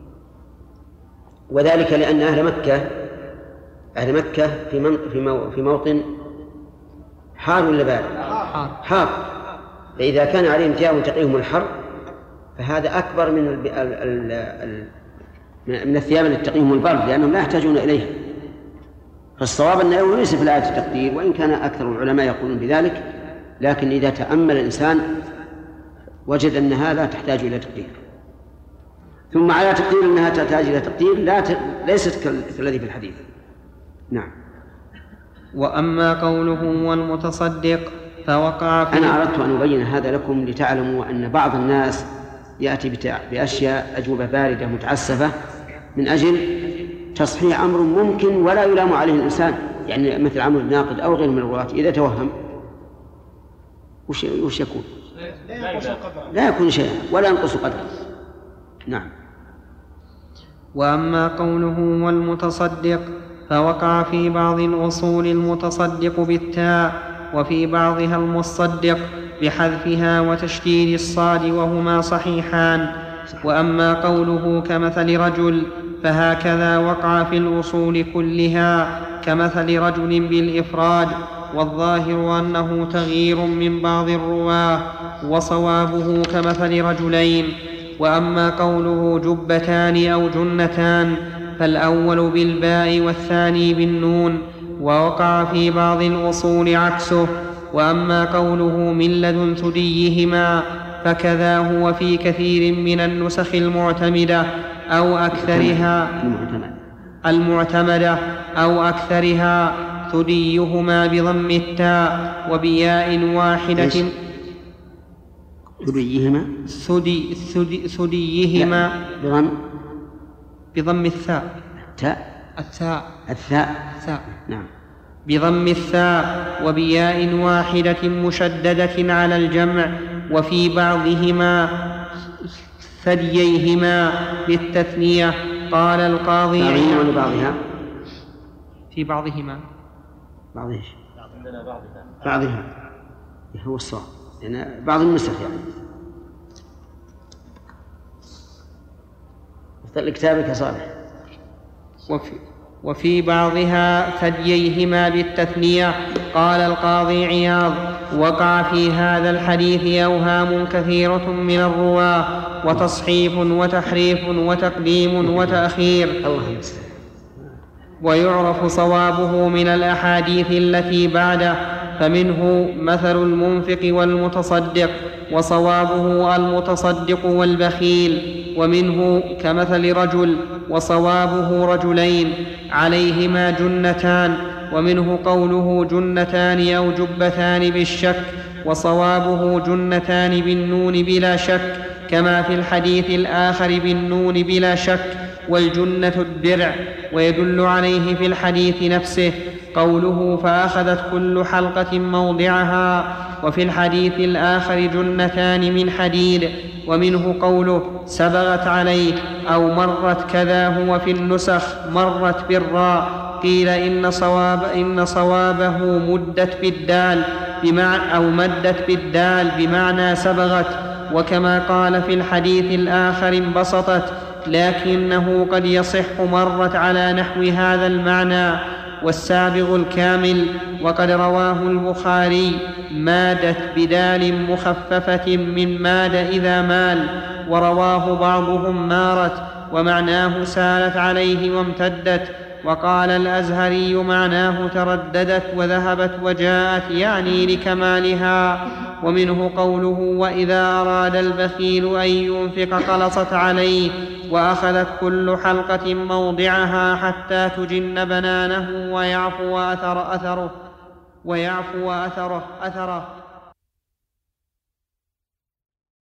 وذلك لأن أهل مكة أهل مكة في من في في موطن حار ولا بارد؟ حار. فإذا كان عليهم ثياب تقيهم الحر فهذا أكبر من ال ال ال من الثياب التي تقيهم البرد، لأنهم لا يحتاجون إليها. فالصواب أنه ليس في الآية التقدير، وإن كان أكثر العلماء يقولون بذلك، لكن إذا تأمل الإنسان وجد أنها لا تحتاج إلى تقدير. ثم على تقدير أنها تحتاج إلى تقدير لا ت... ليست كالذي في الحديث. نعم. وأما قوله والمتصدق فوقع في، أنا أردت أن أبين هذا لكم لتعلموا أن بعض الناس يأتي بتع... بأشياء أجوبة باردة متعسفة من أجل تصحيح أمر ممكن ولا يلام عليه الإنسان، يعني مثل عمل الناقد أو غير من الرواة إذا توهم وش, وش يكون؟ لا يكون شيئا ولا ينقص قدره. نعم. وأما قوله والمتصدق فوقع في بعض الأصول المتصدق بالتاء، وفي بعضها المصدق بحذفها وتشديد الصاد، وهما صحيحان. وأما قوله كمثل رجل فهكذا وقع في الأصول كلها كمثل رجل بالإفراد، والظاهر أنه تغيير من بعض الرواه، وصوابه كمثل رجلين. وأما قوله جبتان أو جنتان فالأول بالباء والثاني بالنون، ووقع في بعض الأصول عكسه. وأما قوله من لدن ثديهما فكذا هو في كثير من النسخ المعتمدة أو أكثرها المعتمدة أو أكثرها ثديهما بضم التاء وبياء واحدة. ثديهما ثدي ثدي ثديهما بضم بضم الثاء التاء الثاء الثاء الثاء نعم بضم الثاء وبياء واحدة مشددة على الجمع. وفي بعضهما ثدييهما بالتثنية. قال القاضي بعضهما بعضها في بعضهما بعض ايش؟ بعضها هو الصواب، يعني بعض النسخ يعني اختر كتابك صالح. وفي وفي بعضها ثدييهما بالتثنية. قال القاضي عياض وقع في هذا الحديث أوهام كثيرة من الرواة، وتصحيف وتحريف وتقديم وتأخير، ويعرف صوابه من الأحاديث التي بعده. فمنه مثل المنفق والمتصدق، وصوابه المتصدق والبخيل. ومنه كمثل رجل، وصوابه رجلين عليهما جنتان. ومنه قوله جنتان أو جبتان بالشك، وصوابه جنتان بالنون بلا شك، كما في الحديث الآخر بالنون بلا شك، والجنة الدرع. ويدل عليه في الحديث نفسه قوله فأخذت كل حلقة موضعها، وفي الحديث الآخر جنتان من حديد. ومنه قوله سبغت عليه أو مرت، كذا هو في النسخ مرت بالراء. قيل إن, صواب إن صوابه مدت بالدال بمعنى أو مدت بالدال بمعنى سبغت، وكما قال في الحديث الآخر انبسطت، لكنه قد يصح مرت على نحو هذا المعنى. والسابغ الكامل. وقد رواه البخاري مادت بدال مخففة من ماد إذا مال، ورواه بعضهم مارت، ومعناه سالت عليه وامتدت. وقال الأزهري معناه ترددت وذهبت وجاءت يعني لكمالها. ومنه قوله وإذا أراد البخيل أن ينفق قلصت عليه وأخذت كل حلقة موضعها حتى تجن بنانه ويعفو أثر أثره ويعفو أثره أثره